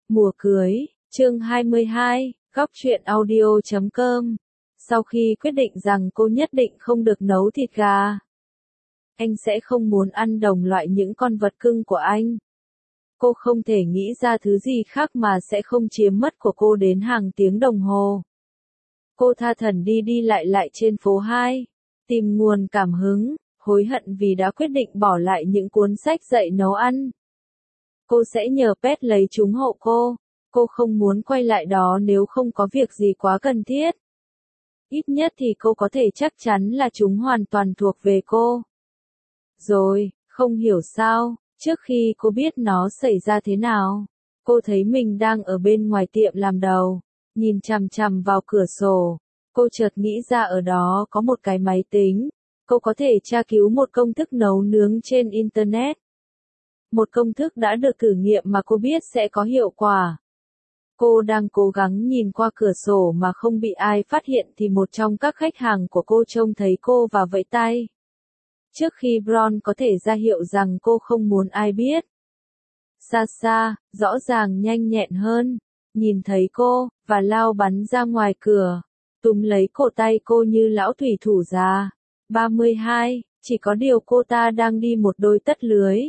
Mùa cưới, chương 22, góc truyện audio.com. Sau khi quyết định rằng cô nhất định không được nấu thịt gà, anh sẽ không muốn ăn đồng loại những con vật cưng của anh. Cô không thể nghĩ ra thứ gì khác mà sẽ không chiếm mất của cô đến hàng tiếng đồng hồ. Cô tha thẩn đi đi lại trên phố 2, tìm nguồn cảm hứng, hối hận vì đã quyết định bỏ lại những cuốn sách dạy nấu ăn. Cô sẽ nhờ Pet lấy chúng hộ cô. Cô không muốn quay lại đó nếu không có việc gì quá cần thiết. Ít nhất thì cô có thể chắc chắn là chúng hoàn toàn thuộc về cô. Rồi, không hiểu sao, trước khi cô biết nó xảy ra thế nào, cô thấy mình đang ở bên ngoài tiệm làm đầu, nhìn chằm chằm vào cửa sổ. Cô chợt nghĩ ra ở đó có một cái máy tính. Cô có thể tra cứu một công thức nấu nướng trên Internet. Một công thức đã được thử nghiệm mà cô biết sẽ có hiệu quả. Cô đang cố gắng nhìn qua cửa sổ mà không bị ai phát hiện thì một trong các khách hàng của cô trông thấy cô và vẫy tay. Trước khi Bron có thể ra hiệu rằng cô không muốn ai biết. Sasha, rõ ràng nhanh nhẹn hơn, nhìn thấy cô, và lao bắn ra ngoài cửa, túm lấy cổ tay cô như lão thủy thủ già. 32, chỉ có điều cô ta đang đi một đôi tất lưới.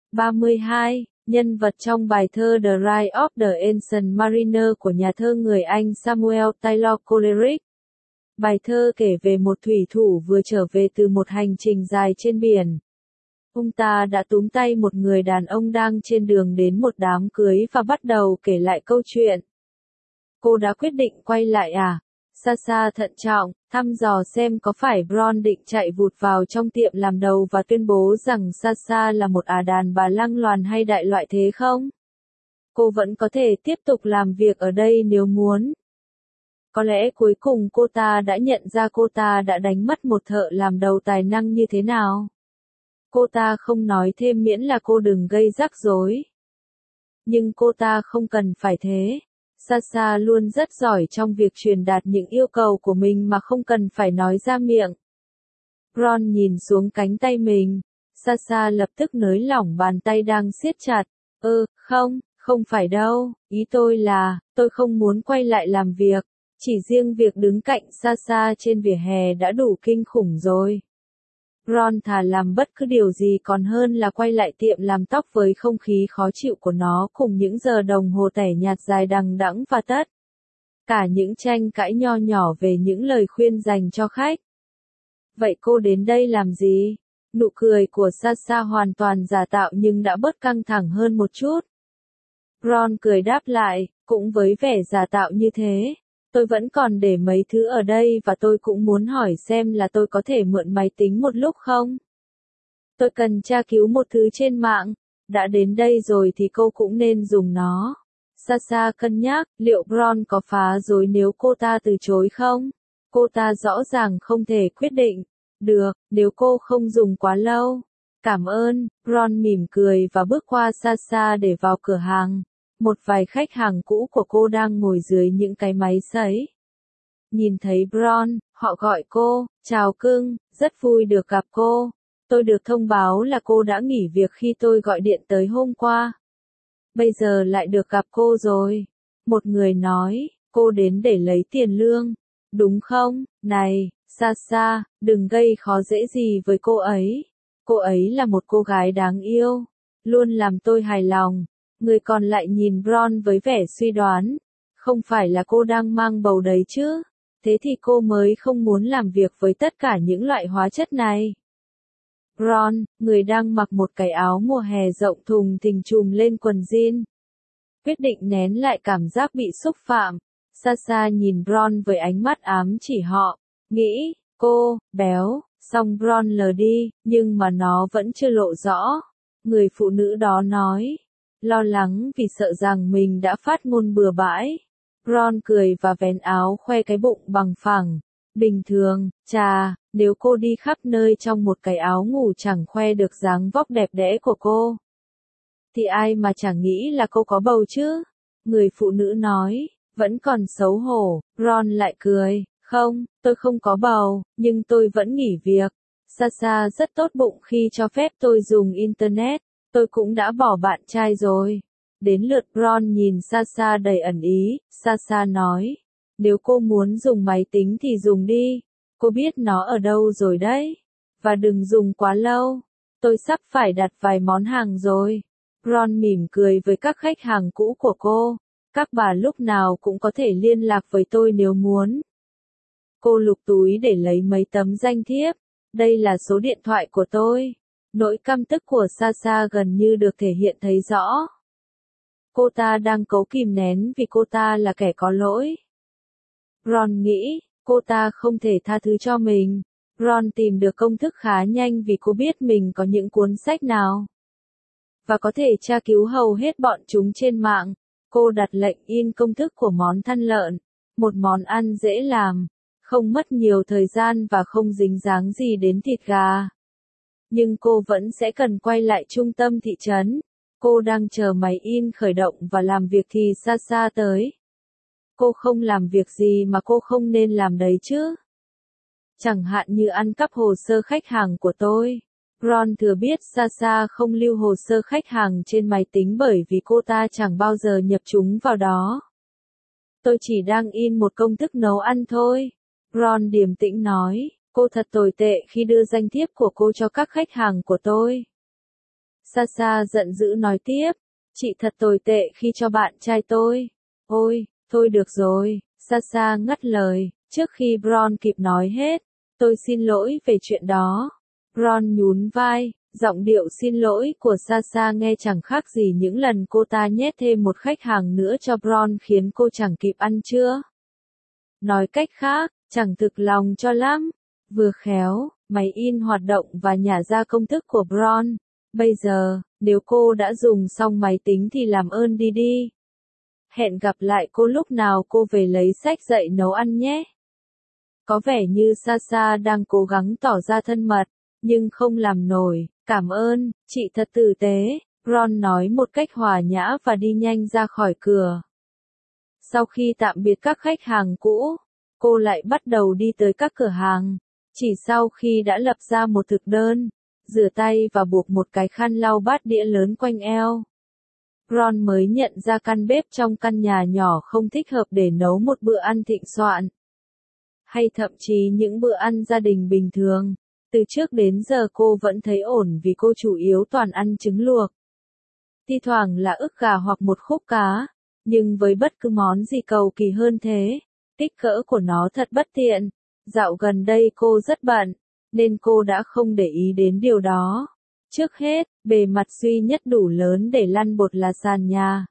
32, nhân vật trong bài thơ The Ride of the Ancient Mariner của nhà thơ người Anh Samuel Taylor Coleridge. Bài thơ kể về một thủy thủ vừa trở về từ một hành trình dài trên biển. Ông ta đã túm tay một người đàn ông đang trên đường đến một đám cưới và bắt đầu kể lại câu chuyện. Cô đã quyết định quay lại à? Sasha thận trọng, thăm dò xem có phải Bron định chạy vụt vào trong tiệm làm đầu và tuyên bố rằng Sasha là một đàn bà lăng loàn hay đại loại thế không? Cô vẫn có thể tiếp tục làm việc ở đây nếu muốn. Có lẽ cuối cùng cô ta đã nhận ra cô ta đã đánh mất một thợ làm đầu tài năng như thế nào. Cô ta không nói thêm miễn là cô đừng gây rắc rối. Nhưng cô ta không cần phải thế. Sasha luôn rất giỏi trong việc truyền đạt những yêu cầu của mình mà không cần phải nói ra miệng. Bron nhìn xuống cánh tay mình. Sasha lập tức nới lỏng bàn tay đang siết chặt. Không phải đâu, ý tôi là, tôi không muốn quay lại làm việc. Chỉ riêng việc đứng cạnh Sasha trên vỉa hè đã đủ kinh khủng rồi. Bron thà làm bất cứ điều gì còn hơn là quay lại tiệm làm tóc với không khí khó chịu của nó cùng những giờ đồng hồ tẻ nhạt dài đằng đẵng và tất cả những tranh cãi nho nhỏ về những lời khuyên dành cho khách. Vậy cô đến đây làm gì? Nụ cười của Sasha hoàn toàn giả tạo nhưng đã bớt căng thẳng hơn một chút. Bron cười đáp lại, cũng với vẻ giả tạo như thế. Tôi vẫn còn để mấy thứ ở đây và tôi cũng muốn hỏi xem là tôi có thể mượn máy tính một lúc không? Tôi cần tra cứu một thứ trên mạng. Đã đến đây rồi thì cô cũng nên dùng nó. Sasha cân nhắc, liệu Bron có phá rối nếu cô ta từ chối không? Cô ta rõ ràng không thể quyết định. Được, nếu cô không dùng quá lâu. Cảm ơn, Bron mỉm cười và bước qua Sasha để vào cửa hàng. Một vài khách hàng cũ của cô đang ngồi dưới những cái máy sấy. Nhìn thấy Bron, họ gọi cô, chào cưng, rất vui được gặp cô. Tôi được thông báo là cô đã nghỉ việc khi tôi gọi điện tới hôm qua. Bây giờ lại được gặp cô rồi. Một người nói, cô đến để lấy tiền lương. Đúng không? Này, Sasha, đừng gây khó dễ gì với cô ấy. Cô ấy là một cô gái đáng yêu. Luôn làm tôi hài lòng. Người còn lại nhìn Bron với vẻ suy đoán. Không phải là cô đang mang bầu đấy chứ? Thế thì cô mới không muốn làm việc với tất cả những loại hóa chất này. Bron, người đang mặc một cái áo mùa hè rộng thùng thình trùm lên quần jean, quyết định nén lại cảm giác bị xúc phạm. Sasha nhìn Bron với ánh mắt ám chỉ họ. Nghĩ, cô, béo, xong Bron lờ đi, nhưng mà nó vẫn chưa lộ rõ. Người phụ nữ đó nói. Lo lắng vì sợ rằng mình đã phát ngôn bừa bãi. Bron cười và vén áo khoe cái bụng bằng phẳng. Bình thường, nếu cô đi khắp nơi trong một cái áo ngủ chẳng khoe được dáng vóc đẹp đẽ của cô. Thì ai mà chẳng nghĩ là cô có bầu chứ? Người phụ nữ nói, vẫn còn xấu hổ. Bron lại cười, không, tôi không có bầu, nhưng tôi vẫn nghỉ việc. Sasha rất tốt bụng khi cho phép tôi dùng Internet. Tôi cũng đã bỏ bạn trai rồi. Đến lượt Ron nhìn Sasha đầy ẩn ý, Sasha nói. Nếu cô muốn dùng máy tính thì dùng đi. Cô biết nó ở đâu rồi đấy. Và đừng dùng quá lâu. Tôi sắp phải đặt vài món hàng rồi. Ron mỉm cười với các khách hàng cũ của cô. Các bà lúc nào cũng có thể liên lạc với tôi nếu muốn. Cô lục túi để lấy mấy tấm danh thiếp. Đây là số điện thoại của tôi. Nỗi căm tức của Sasha gần như được thể hiện thấy rõ. Cô ta đang cố kìm nén vì cô ta là kẻ có lỗi. Ron nghĩ, cô ta không thể tha thứ cho mình. Ron tìm được công thức khá nhanh vì cô biết mình có những cuốn sách nào. Và có thể tra cứu hầu hết bọn chúng trên mạng. Cô đặt lệnh in công thức của món thăn lợn. Một món ăn dễ làm, không mất nhiều thời gian và không dính dáng gì đến thịt gà. Nhưng cô vẫn sẽ cần quay lại trung tâm thị trấn. Cô đang chờ máy in khởi động và làm việc thì Sasha tới. Cô không làm việc gì mà cô không nên làm đấy chứ. Chẳng hạn như ăn cắp hồ sơ khách hàng của tôi. Ron thừa biết Sasha không lưu hồ sơ khách hàng trên máy tính bởi vì cô ta chẳng bao giờ nhập chúng vào đó. Tôi chỉ đang in một công thức nấu ăn thôi. Ron điềm tĩnh nói, cô thật tồi tệ khi đưa danh thiếp của cô cho các khách hàng của tôi. Sasha giận dữ nói tiếp, chị thật tồi tệ khi cho bạn trai tôi. Ôi, thôi được rồi, Sasha ngắt lời, trước khi Ron kịp nói hết. Tôi xin lỗi về chuyện đó. Ron nhún vai, giọng điệu xin lỗi của Sasha nghe chẳng khác gì những lần cô ta nhét thêm một khách hàng nữa cho Ron khiến cô chẳng kịp ăn trưa. Nói cách khác, chẳng thực lòng cho lắm. Vừa khéo, máy in hoạt động và nhả ra công thức của Ron. Bây giờ, nếu cô đã dùng xong máy tính thì làm ơn đi đi. Hẹn gặp lại cô lúc nào cô về lấy sách dạy nấu ăn nhé. Có vẻ như Sasha đang cố gắng tỏ ra thân mật, nhưng không làm nổi. Cảm ơn, chị thật tử tế, Ron nói một cách hòa nhã và đi nhanh ra khỏi cửa. Sau khi tạm biệt các khách hàng cũ, cô lại bắt đầu đi tới các cửa hàng. Chỉ sau khi đã lập ra một thực đơn, rửa tay và buộc một cái khăn lau bát đĩa lớn quanh eo, Ron mới nhận ra căn bếp trong căn nhà nhỏ không thích hợp để nấu một bữa ăn thịnh soạn. Hay thậm chí những bữa ăn gia đình bình thường. Từ trước đến giờ cô vẫn thấy ổn vì cô chủ yếu toàn ăn trứng luộc. Thi thoảng là ức gà hoặc một khúc cá. Nhưng với bất cứ món gì cầu kỳ hơn thế, kích cỡ của nó thật bất tiện. Dạo gần đây cô rất bận, nên cô đã không để ý đến điều đó. Trước hết, bề mặt duy nhất đủ lớn để lăn bột là sàn nhà.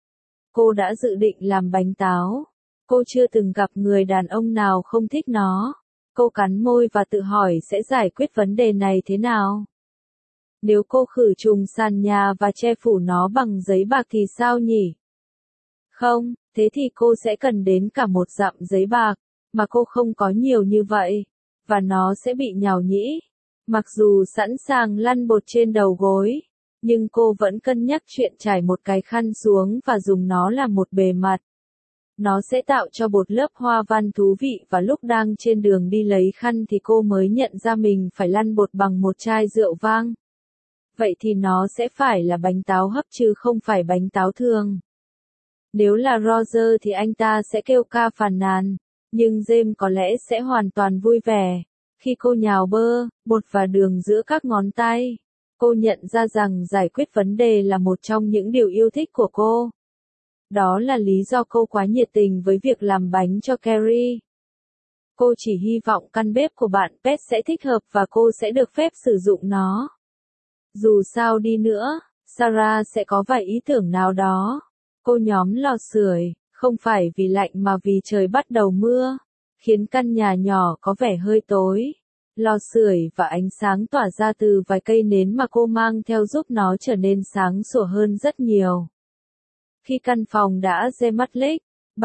Cô đã dự định làm bánh táo. Cô chưa từng gặp người đàn ông nào không thích nó. Cô cắn môi và tự hỏi sẽ giải quyết vấn đề này thế nào. Nếu cô khử trùng sàn nhà và che phủ nó bằng giấy bạc thì sao nhỉ? Không, thế thì cô sẽ cần đến cả một dặm giấy bạc, mà cô không có nhiều như vậy, và nó sẽ bị nhàu nhĩ. Mặc dù sẵn sàng lăn bột trên đầu gối, nhưng cô vẫn cân nhắc chuyện trải một cái khăn xuống và dùng nó làm một bề mặt. Nó sẽ tạo cho bột lớp hoa văn thú vị và lúc đang trên đường đi lấy khăn thì cô mới nhận ra mình phải lăn bột bằng một chai rượu vang. Vậy thì nó sẽ phải là bánh táo hấp chứ không phải bánh táo thường. Nếu là Roger thì anh ta sẽ kêu ca phàn nàn, nhưng James có lẽ sẽ hoàn toàn vui vẻ. Khi cô nhào bơ, bột và đường giữa các ngón tay, cô nhận ra rằng giải quyết vấn đề là một trong những điều yêu thích của cô. Đó là lý do cô quá nhiệt tình với việc làm bánh cho Carrie. Cô chỉ hy vọng căn bếp của bạn Pet sẽ thích hợp và cô sẽ được phép sử dụng nó. Dù sao đi nữa, Sarah sẽ có vài ý tưởng nào đó. Cô nhóm lò sưởi, không phải vì lạnh mà vì trời bắt đầu mưa, khiến căn nhà nhỏ có vẻ hơi tối. Lò sưởi và ánh sáng tỏa ra từ vài cây nến mà cô mang theo giúp nó trở nên sáng sủa hơn rất nhiều. Khi căn phòng đã Gematlic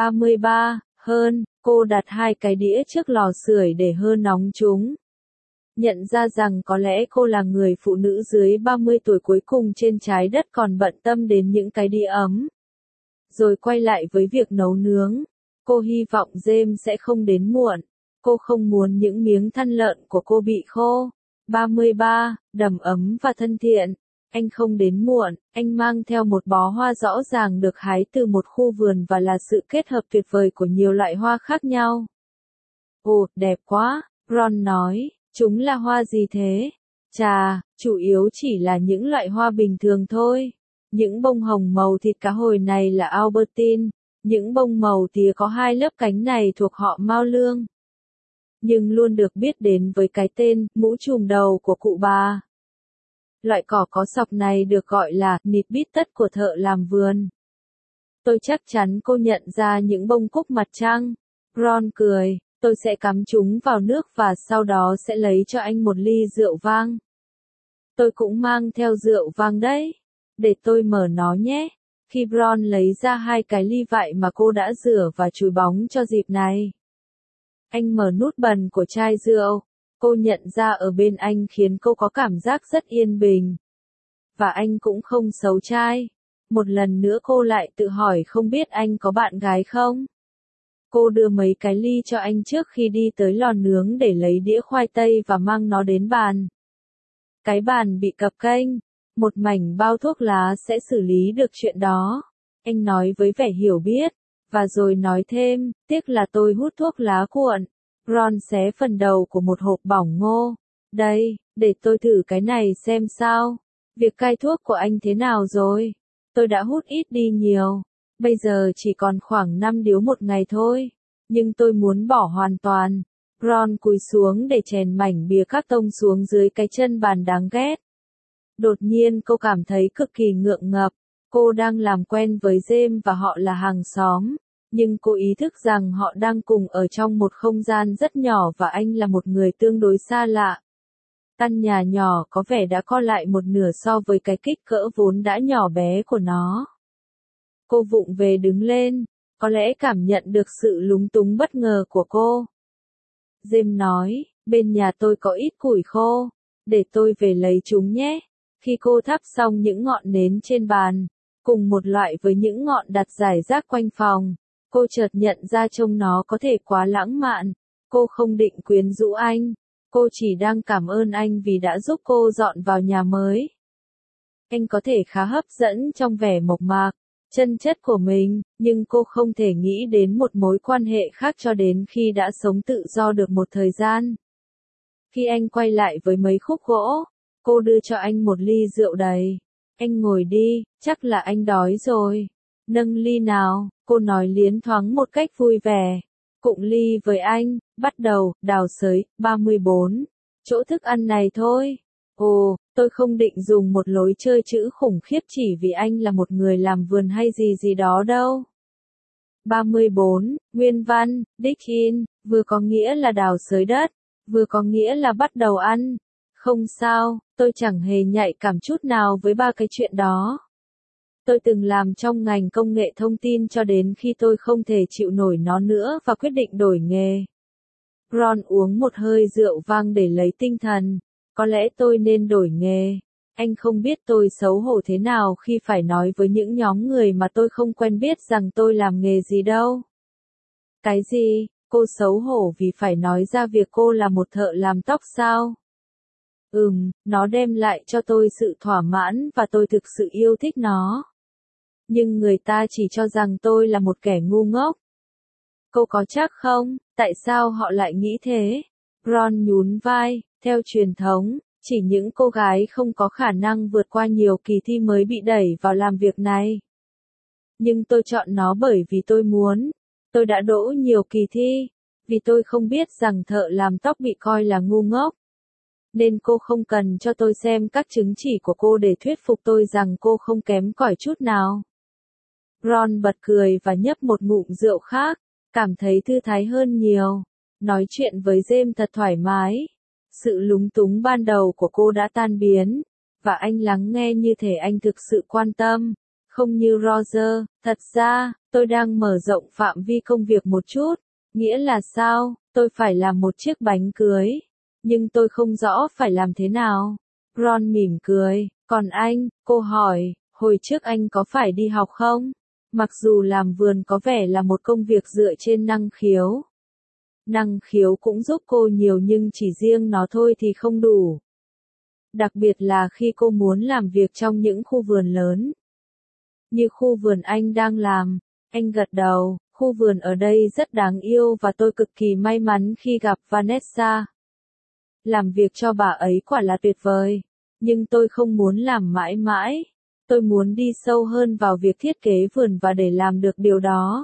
33 hơn, cô đặt hai cái đĩa trước lò sưởi để hơ nóng chúng. Nhận ra rằng có lẽ cô là người phụ nữ dưới 30 tuổi cuối cùng trên trái đất còn bận tâm đến những cái đĩa ấm. Rồi quay lại với việc nấu nướng. Cô hy vọng James sẽ không đến muộn. Cô không muốn những miếng thăn lợn của cô bị khô. 33, đầm ấm và thân thiện. Anh không đến muộn, anh mang theo một bó hoa rõ ràng được hái từ một khu vườn và là sự kết hợp tuyệt vời của nhiều loại hoa khác nhau. Ồ, đẹp quá, Ron nói, chúng là hoa gì thế? Chà, chủ yếu chỉ là những loại hoa bình thường thôi. Những bông hồng màu thịt cá hồi này là Albertine, những bông màu tía có hai lớp cánh này thuộc họ Mao Lương. Nhưng luôn được biết đến với cái tên, mũ trùm đầu của cụ bà. Loại cỏ có sọc này được gọi là, nịt bít tất của thợ làm vườn. Tôi chắc chắn cô nhận ra những bông cúc mặt trăng. Ron cười, tôi sẽ cắm chúng vào nước và sau đó sẽ lấy cho anh một ly rượu vang. Tôi cũng mang theo rượu vang đấy. Để tôi mở nó nhé. Khi Ron lấy ra hai cái ly vại mà cô đã rửa và chùi bóng cho dịp này. Anh mở nút bần của chai rượu. Cô nhận ra ở bên anh khiến cô có cảm giác rất yên bình. Và anh cũng không xấu trai. Một lần nữa cô lại tự hỏi không biết anh có bạn gái không? Cô đưa mấy cái ly cho anh trước khi đi tới lò nướng để lấy đĩa khoai tây và mang nó đến bàn. Cái bàn bị cập kênh. Một mảnh bao thuốc lá sẽ xử lý được chuyện đó. Anh nói với vẻ hiểu biết. Và rồi nói thêm, tiếc là tôi hút thuốc lá cuộn. Ron xé phần đầu của một hộp bỏng ngô. Đây, để tôi thử cái này xem sao. Việc cai thuốc của anh thế nào rồi? Tôi đã hút ít đi nhiều. Bây giờ chỉ còn khoảng 5 điếu một ngày thôi. Nhưng tôi muốn bỏ hoàn toàn. Ron cúi xuống để chèn mảnh bìa các tông xuống dưới cái chân bàn đáng ghét. Đột nhiên cô cảm thấy cực kỳ ngượng ngập. Cô đang làm quen với James và họ là hàng xóm. Nhưng cô ý thức rằng họ đang cùng ở trong một không gian rất nhỏ và anh là một người tương đối xa lạ. Căn nhà nhỏ có vẻ đã co lại một nửa so với cái kích cỡ vốn đã nhỏ bé của nó. Cô vụng về đứng lên, có lẽ cảm nhận được sự lúng túng bất ngờ của cô. James nói, bên nhà tôi có ít củi khô, để tôi về lấy chúng nhé. Khi cô thắp xong những ngọn nến trên bàn, cùng một loại với những ngọn đặt rải rác quanh phòng, cô chợt nhận ra trông nó có thể quá lãng mạn. Cô không định quyến rũ anh, cô chỉ đang cảm ơn anh vì đã giúp cô dọn vào nhà mới. Anh có thể khá hấp dẫn trong vẻ mộc mạc, chân chất của mình, nhưng cô không thể nghĩ đến một mối quan hệ khác cho đến khi đã sống tự do được một thời gian. Khi anh quay lại với mấy khúc gỗ, cô đưa cho anh một ly rượu đầy. Anh ngồi đi, chắc là anh đói rồi. Nâng ly nào, cô nói liến thoáng một cách vui vẻ. Cụng ly với anh, bắt đầu, đào sới, 34. Chỗ thức ăn này thôi. Ồ, tôi không định dùng một lối chơi chữ khủng khiếp chỉ vì anh là một người làm vườn hay gì gì đó đâu. 34, nguyên văn, dig in, vừa có nghĩa là đào xới đất, vừa có nghĩa là bắt đầu ăn. Không sao, tôi chẳng hề nhạy cảm chút nào với ba cái chuyện đó. Tôi từng làm trong ngành công nghệ thông tin cho đến khi tôi không thể chịu nổi nó nữa và quyết định đổi nghề. Ron uống một hơi rượu vang để lấy tinh thần. Có lẽ tôi nên đổi nghề. Anh không biết tôi xấu hổ thế nào khi phải nói với những nhóm người mà tôi không quen biết rằng tôi làm nghề gì đâu. Cái gì? Cô xấu hổ vì phải nói ra việc cô là một thợ làm tóc sao? Nó đem lại cho tôi sự thỏa mãn và tôi thực sự yêu thích nó. Nhưng người ta chỉ cho rằng tôi là một kẻ ngu ngốc. Cô có chắc không? Tại sao họ lại nghĩ thế? Ron nhún vai, theo truyền thống, chỉ những cô gái không có khả năng vượt qua nhiều kỳ thi mới bị đẩy vào làm việc này. Nhưng tôi chọn nó bởi vì tôi muốn. Tôi đã đỗ nhiều kỳ thi, vì tôi không biết rằng thợ làm tóc bị coi là ngu ngốc. Nên cô không cần cho tôi xem các chứng chỉ của cô để thuyết phục tôi rằng cô không kém cỏi chút nào. Ron bật cười và nhấp một ngụm rượu khác, cảm thấy thư thái hơn nhiều. Nói chuyện với James thật thoải mái. Sự lúng túng ban đầu của cô đã tan biến, và anh lắng nghe như thể anh thực sự quan tâm. Không như Roger, thật ra, tôi đang mở rộng phạm vi công việc một chút. Nghĩa là sao? Tôi phải làm một chiếc bánh cưới. Nhưng tôi không rõ phải làm thế nào. Ron mỉm cười. Còn anh, cô hỏi, hồi trước anh có phải đi học không? Mặc dù làm vườn có vẻ là một công việc dựa trên năng khiếu. Năng khiếu cũng giúp cô nhiều nhưng chỉ riêng nó thôi thì không đủ. Đặc biệt là khi cô muốn làm việc trong những khu vườn lớn. Như khu vườn anh đang làm, anh gật đầu, khu vườn ở đây rất đáng yêu và tôi cực kỳ may mắn khi gặp Vanessa. Làm việc cho bà ấy quả là tuyệt vời, nhưng tôi không muốn làm mãi mãi. Tôi muốn đi sâu hơn vào việc thiết kế vườn và để làm được điều đó.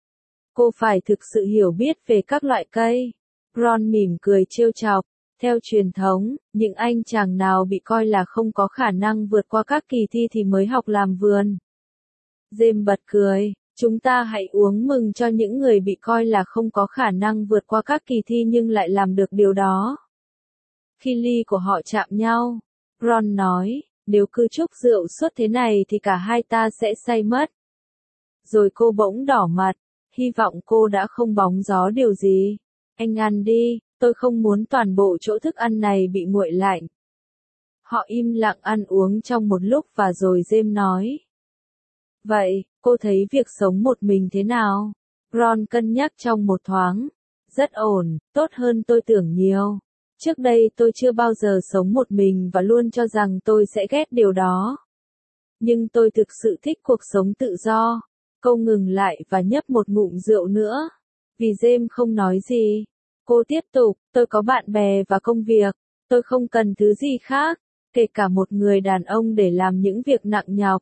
Cô phải thực sự hiểu biết về các loại cây. Ron mỉm cười trêu chọc. Theo truyền thống, những anh chàng nào bị coi là không có khả năng vượt qua các kỳ thi thì mới học làm vườn. James bật cười, chúng ta hãy uống mừng cho những người bị coi là không có khả năng vượt qua các kỳ thi nhưng lại làm được điều đó. Khi ly của họ chạm nhau, Ron nói, nếu cứ chúc rượu suốt thế này thì cả hai ta sẽ say mất. Rồi cô bỗng đỏ mặt, hy vọng cô đã không bóng gió điều gì. Anh ăn đi, tôi không muốn toàn bộ chỗ thức ăn này bị nguội lạnh. Họ im lặng ăn uống trong một lúc và rồi James nói. Vậy, cô thấy việc sống một mình thế nào? Ron cân nhắc trong một thoáng. Rất ổn, tốt hơn tôi tưởng nhiều. Trước đây tôi chưa bao giờ sống một mình và luôn cho rằng tôi sẽ ghét điều đó. Nhưng tôi thực sự thích cuộc sống tự do. Cô ngừng lại và nhấp một ngụm rượu nữa. Vì James không nói gì. Cô tiếp tục, tôi có bạn bè và công việc. Tôi không cần thứ gì khác, kể cả một người đàn ông để làm những việc nặng nhọc.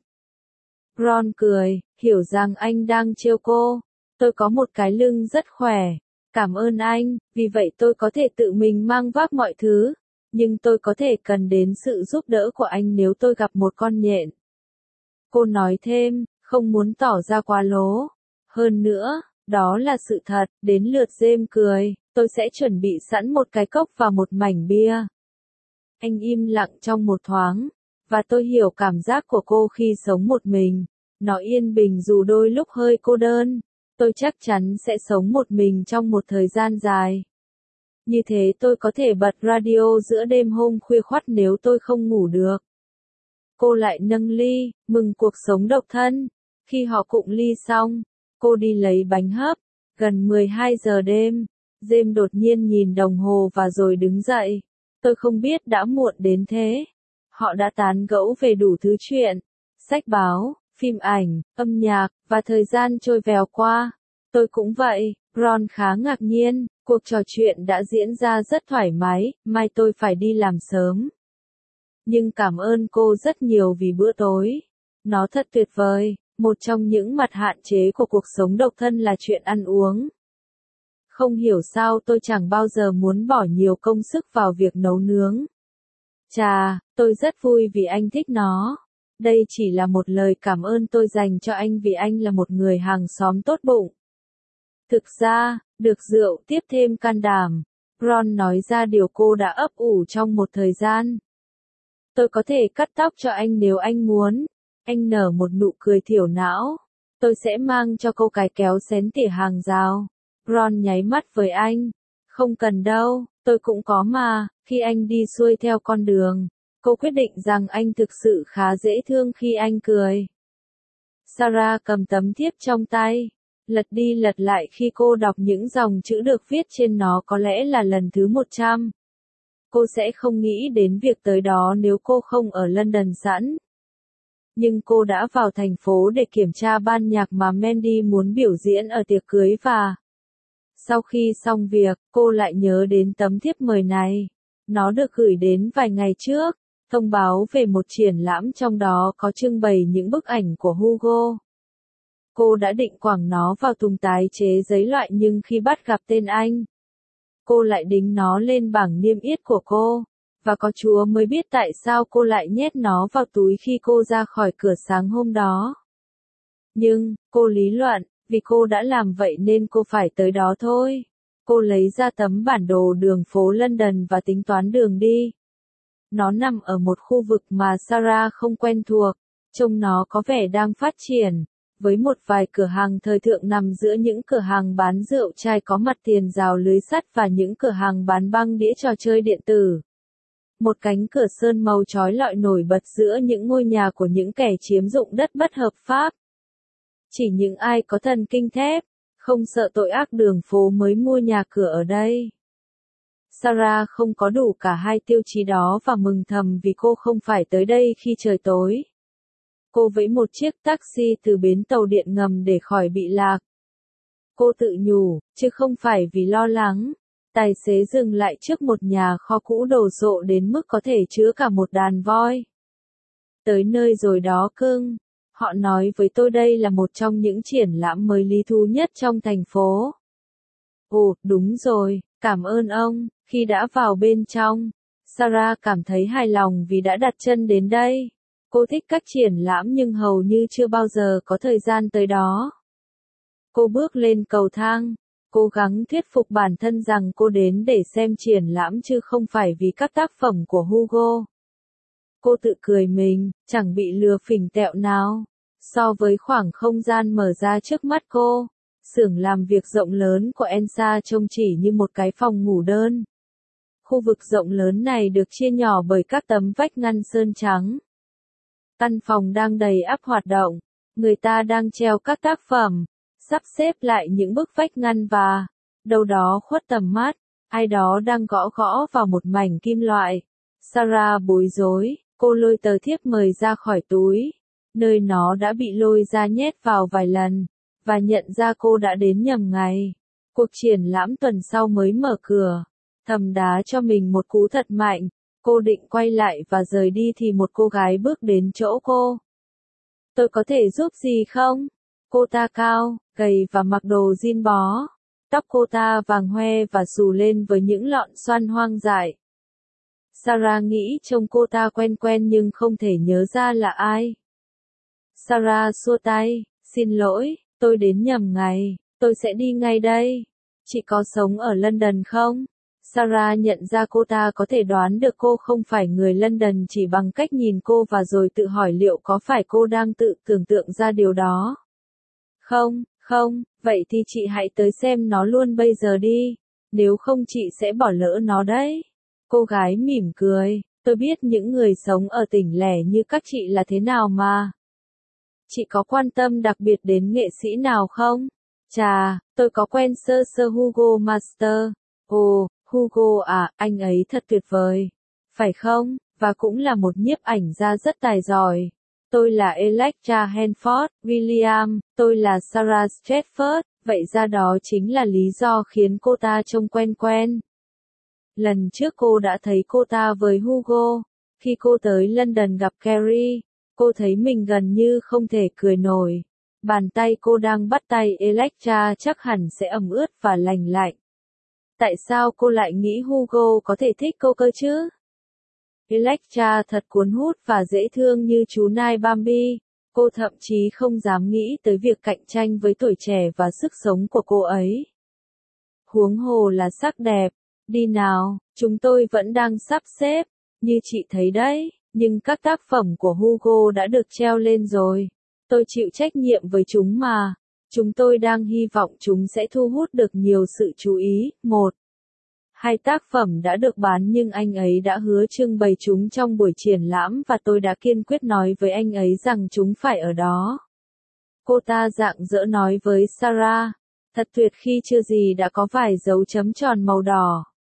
Ron cười, hiểu rằng anh đang trêu cô. Tôi có một cái lưng rất khỏe. Cảm ơn anh, vì vậy tôi có thể tự mình mang vác mọi thứ. Nhưng tôi có thể cần đến sự giúp đỡ của anh nếu tôi gặp một con nhện. Cô nói thêm, không muốn tỏ ra quá lố. Hơn nữa, đó là sự thật, đến lượt James cười, tôi sẽ chuẩn bị sẵn một cái cốc và một mảnh bia. Anh im lặng trong một thoáng, và tôi hiểu cảm giác của cô khi sống một mình. Nó yên bình dù đôi lúc hơi cô đơn. Tôi chắc chắn sẽ sống một mình trong một thời gian dài. Như thế tôi có thể bật radio giữa đêm hôm khuya khoắt nếu tôi không ngủ được. Cô lại nâng ly, mừng cuộc sống độc thân. Khi họ cụng ly xong, cô đi lấy bánh hấp. Gần 12 giờ đêm, James đột nhiên nhìn đồng hồ và rồi đứng dậy. Tôi không biết đã muộn đến thế. Họ đã tán gẫu về đủ thứ chuyện. Sách báo, phim ảnh, âm nhạc, và thời gian trôi vèo qua. Tôi cũng vậy, Ron khá ngạc nhiên, cuộc trò chuyện đã diễn ra rất thoải mái, mai tôi phải đi làm sớm. Nhưng cảm ơn cô rất nhiều vì bữa tối. Nó thật tuyệt vời, một trong những mặt hạn chế của cuộc sống độc thân là chuyện ăn uống. Không hiểu sao tôi chẳng bao giờ muốn bỏ nhiều công sức vào việc nấu nướng. Chà, tôi rất vui vì anh thích nó. Đây chỉ là một lời cảm ơn tôi dành cho anh vì anh là một người hàng xóm tốt bụng. Thực ra, được rượu tiếp thêm can đảm. Ron nói ra điều cô đã ấp ủ trong một thời gian. Tôi có thể cắt tóc cho anh nếu anh muốn. Anh nở một nụ cười thiểu não. Tôi sẽ mang cho cô cái kéo xén tỉa hàng rào. Ron nháy mắt với anh. Không cần đâu, tôi cũng có mà. Khi anh đi xuôi theo con đường, cô quyết định rằng anh thực sự khá dễ thương khi anh cười. Sarah cầm tấm thiếp trong tay, lật đi lật lại khi cô đọc những dòng chữ được viết trên nó có lẽ là lần thứ 100. Cô sẽ không nghĩ đến việc tới đó nếu cô không ở London sẵn. Nhưng cô đã vào thành phố để kiểm tra ban nhạc mà Mandy muốn biểu diễn ở tiệc cưới và sau khi xong việc, cô lại nhớ đến tấm thiếp mời này. Nó được gửi đến vài ngày trước, thông báo về một triển lãm trong đó có trưng bày những bức ảnh của Hugo. Cô đã định quẳng nó vào thùng tái chế giấy loại nhưng khi bắt gặp tên anh, cô lại đính nó lên bảng niêm yết của cô. Và có Chúa mới biết tại sao cô lại nhét nó vào túi khi cô ra khỏi cửa sáng hôm đó. Nhưng, cô lý luận, vì cô đã làm vậy nên cô phải tới đó thôi. Cô lấy ra tấm bản đồ đường phố London và tính toán đường đi. Nó nằm ở một khu vực mà Sarah không quen thuộc, trông nó có vẻ đang phát triển, với một vài cửa hàng thời thượng nằm giữa những cửa hàng bán rượu chai có mặt tiền rào lưới sắt và những cửa hàng bán băng đĩa trò chơi điện tử. Một cánh cửa sơn màu chói lọi nổi bật giữa những ngôi nhà của những kẻ chiếm dụng đất bất hợp pháp. Chỉ những ai có thần kinh thép, không sợ tội ác đường phố mới mua nhà cửa ở đây. Sarah không có đủ cả hai tiêu chí đó và mừng thầm vì cô không phải tới đây khi trời tối. Cô vẫy một chiếc taxi từ bến tàu điện ngầm để khỏi bị lạc. Cô tự nhủ, chứ không phải vì lo lắng. Tài xế dừng lại trước một nhà kho cũ đồ sộ đến mức có thể chứa cả một đàn voi. Tới nơi rồi đó cưng. Họ nói với tôi đây là một trong những triển lãm mới lý thú nhất trong thành phố. Ồ, đúng rồi, cảm ơn ông. Khi đã vào bên trong, Sarah cảm thấy hài lòng vì đã đặt chân đến đây. Cô thích các triển lãm nhưng hầu như chưa bao giờ có thời gian tới đó. Cô bước lên cầu thang, cố gắng thuyết phục bản thân rằng cô đến để xem triển lãm chứ không phải vì các tác phẩm của Hugo. Cô tự cười mình, chẳng bị lừa phỉnh tẹo nào. So với khoảng không gian mở ra trước mắt cô, xưởng làm việc rộng lớn của Elsa trông chỉ như một cái phòng ngủ đơn. Khu vực rộng lớn này được chia nhỏ bởi các tấm vách ngăn sơn trắng. Căn phòng đang đầy ắp hoạt động, người ta đang treo các tác phẩm, sắp xếp lại những bức vách ngăn và, đâu đó khuất tầm mắt, ai đó đang gõ gõ vào một mảnh kim loại. Sarah bối rối, cô lôi tờ thiếp mời ra khỏi túi, nơi nó đã bị lôi ra nhét vào vài lần, và nhận ra cô đã đến nhầm ngày. Cuộc triển lãm tuần sau mới mở cửa, thầm đá cho mình một cú thật mạnh. Cô định quay lại và rời đi thì một cô gái bước đến chỗ cô. Tôi có thể giúp gì không? Cô ta cao, gầy và mặc đồ jean bó. Tóc cô ta vàng hoe và xù lên với những lọn xoăn hoang dại. Sarah nghĩ trông cô ta quen quen nhưng không thể nhớ ra là ai. Sarah xua tay, xin lỗi, tôi đến nhầm ngày, tôi sẽ đi ngay đây. Chị có sống ở London không? Sarah nhận ra cô ta có thể đoán được cô không phải người London chỉ bằng cách nhìn cô và rồi tự hỏi liệu có phải cô đang tự tưởng tượng ra điều đó. Không, vậy thì chị hãy tới xem nó luôn bây giờ đi, nếu không chị sẽ bỏ lỡ nó đấy. Cô gái mỉm cười, tôi biết những người sống ở tỉnh lẻ như các chị là thế nào mà. Chị có quan tâm đặc biệt đến nghệ sĩ nào không? Chà, tôi có quen sơ sơ Hugo Master. Ồ, Hugo à, anh ấy thật tuyệt vời. Phải không? Và cũng là một nhiếp ảnh gia rất tài giỏi. Tôi là Electra Hanford, William, tôi là Sarah Stratford, vậy ra đó chính là lý do khiến cô ta trông quen quen. Lần trước cô đã thấy cô ta với Hugo. Khi cô tới London gặp Carrie, cô thấy mình gần như không thể cười nổi. Bàn tay cô đang bắt tay Electra chắc hẳn sẽ ẩm ướt và lành lạnh. Tại sao cô lại nghĩ Hugo có thể thích cô cơ chứ? Electra thật cuốn hút và dễ thương như chú nai Bambi. Cô thậm chí không dám nghĩ tới việc cạnh tranh với tuổi trẻ và sức sống của cô ấy. Huống hồ là sắc đẹp. Đi nào, chúng tôi vẫn đang sắp xếp, như chị thấy đấy, nhưng các tác phẩm của Hugo đã được treo lên rồi. Tôi chịu trách nhiệm với chúng mà. Chúng tôi đang hy vọng chúng sẽ thu hút được nhiều sự chú ý. 1. 2 tác phẩm đã được bán nhưng anh ấy đã hứa trưng bày chúng trong buổi triển lãm và tôi đã kiên quyết nói với anh ấy rằng chúng phải ở đó. Cô ta rạng rỡ nói với Sarah. Thật tuyệt khi chưa gì đã có vài dấu chấm tròn màu đỏ.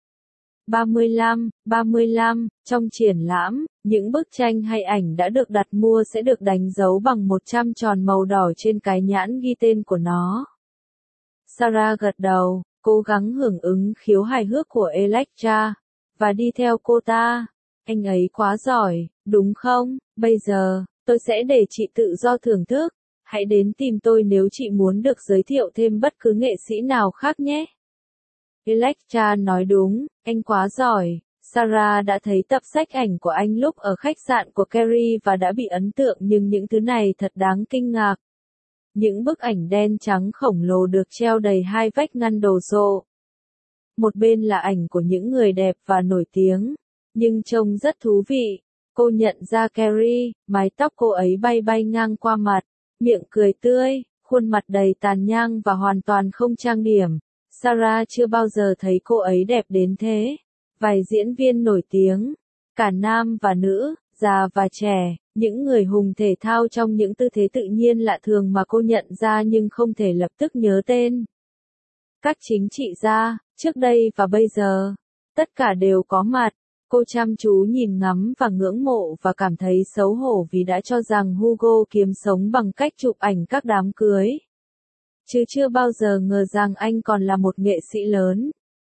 35, trong triển lãm, những bức tranh hay ảnh đã được đặt mua sẽ được đánh dấu bằng 100 tròn màu đỏ trên cái nhãn ghi tên của nó. Sarah gật đầu, cố gắng hưởng ứng khiếu hài hước của Electra, và đi theo cô ta. Anh ấy quá giỏi, đúng không? Bây giờ, tôi sẽ để chị tự do thưởng thức. Hãy đến tìm tôi nếu chị muốn được giới thiệu thêm bất cứ nghệ sĩ nào khác nhé. Electra nói đúng, anh quá giỏi. Sarah đã thấy tập sách ảnh của anh lúc ở khách sạn của Carrie và đã bị ấn tượng nhưng những thứ này thật đáng kinh ngạc. Những bức ảnh đen trắng khổng lồ được treo đầy hai vách ngăn đồ sộ. Một bên là ảnh của những người đẹp và nổi tiếng, nhưng trông rất thú vị. Cô nhận ra Carrie, mái tóc cô ấy bay bay ngang qua mặt, miệng cười tươi, khuôn mặt đầy tàn nhang và hoàn toàn không trang điểm. Sarah chưa bao giờ thấy cô ấy đẹp đến thế. Vài diễn viên nổi tiếng, cả nam và nữ, già và trẻ, những người hùng thể thao trong những tư thế tự nhiên lạ thường mà cô nhận ra nhưng không thể lập tức nhớ tên. Các chính trị gia, trước đây và bây giờ. Tất cả đều có mặt. Cô chăm chú nhìn ngắm và ngưỡng mộ và cảm thấy xấu hổ vì đã cho rằng Hugo kiếm sống bằng cách chụp ảnh các đám cưới. Chứ chưa bao giờ ngờ rằng anh còn là một nghệ sĩ lớn.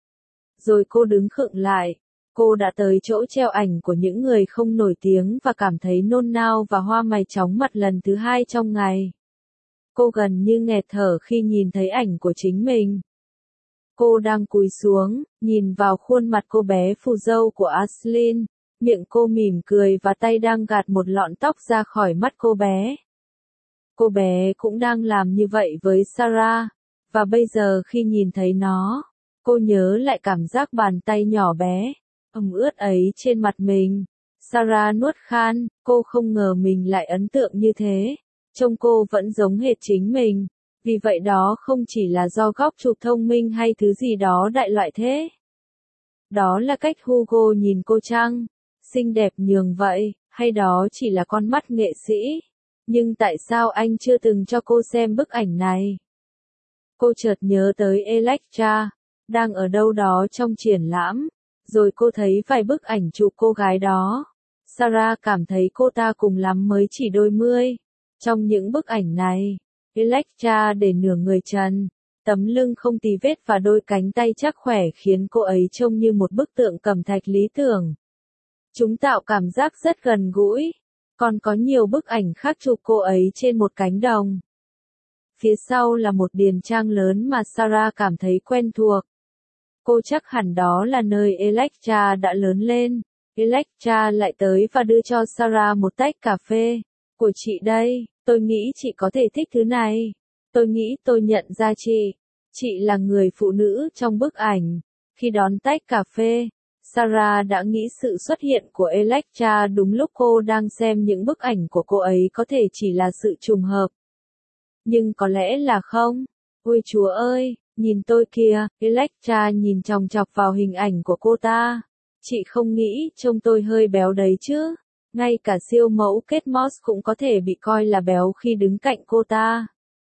Rồi cô đứng khựng lại. Cô đã tới chỗ treo ảnh của những người không nổi tiếng và cảm thấy nôn nao và hoa mày chóng mặt lần thứ 2 trong ngày. Cô gần như nghẹt thở khi nhìn thấy ảnh của chính mình. Cô đang cúi xuống, nhìn vào khuôn mặt cô bé phù dâu của Ashlyn, miệng cô mỉm cười và tay đang gạt một lọn tóc ra khỏi mắt cô bé. Cô bé cũng đang làm như vậy với Sarah, và bây giờ khi nhìn thấy nó, cô nhớ lại cảm giác bàn tay nhỏ bé, ướt ấy trên mặt mình. Sarah nuốt khan, cô không ngờ mình lại ấn tượng như thế, trông cô vẫn giống hệt chính mình. Vì vậy đó không chỉ là do góc chụp thông minh hay thứ gì đó đại loại thế. Đó là cách Hugo nhìn cô chăng? Xinh đẹp nhường vậy, hay đó chỉ là con mắt nghệ sĩ? Nhưng tại sao anh chưa từng cho cô xem bức ảnh này? Cô chợt nhớ tới Electra, đang ở đâu đó trong triển lãm, rồi cô thấy vài bức ảnh chụp cô gái đó. Sarah cảm thấy cô ta cùng lắm mới chỉ đôi mươi. Trong những bức ảnh này, Electra để nửa người trần, tấm lưng không tì vết và đôi cánh tay chắc khỏe khiến cô ấy trông như một bức tượng cẩm thạch lý tưởng. Chúng tạo cảm giác rất gần gũi. Còn có nhiều bức ảnh khác chụp cô ấy trên một cánh đồng. Phía sau là một điền trang lớn mà Sarah cảm thấy quen thuộc. Cô chắc hẳn đó là nơi Electra đã lớn lên. Electra lại tới và đưa cho Sarah một tách cà phê. Của chị đây, tôi nghĩ chị có thể thích thứ này. Tôi nghĩ tôi nhận ra chị. Chị là người phụ nữ trong bức ảnh. Khi đón tách cà phê, Sarah đã nghĩ sự xuất hiện của Electra đúng lúc cô đang xem những bức ảnh của cô ấy có thể chỉ là sự trùng hợp. Nhưng có lẽ là không. Ôi Chúa ơi, nhìn tôi kìa, Electra nhìn chòng chọc vào hình ảnh của cô ta. Chị không nghĩ trông tôi hơi béo đấy chứ. Ngay cả siêu mẫu Kate Moss cũng có thể bị coi là béo khi đứng cạnh cô ta.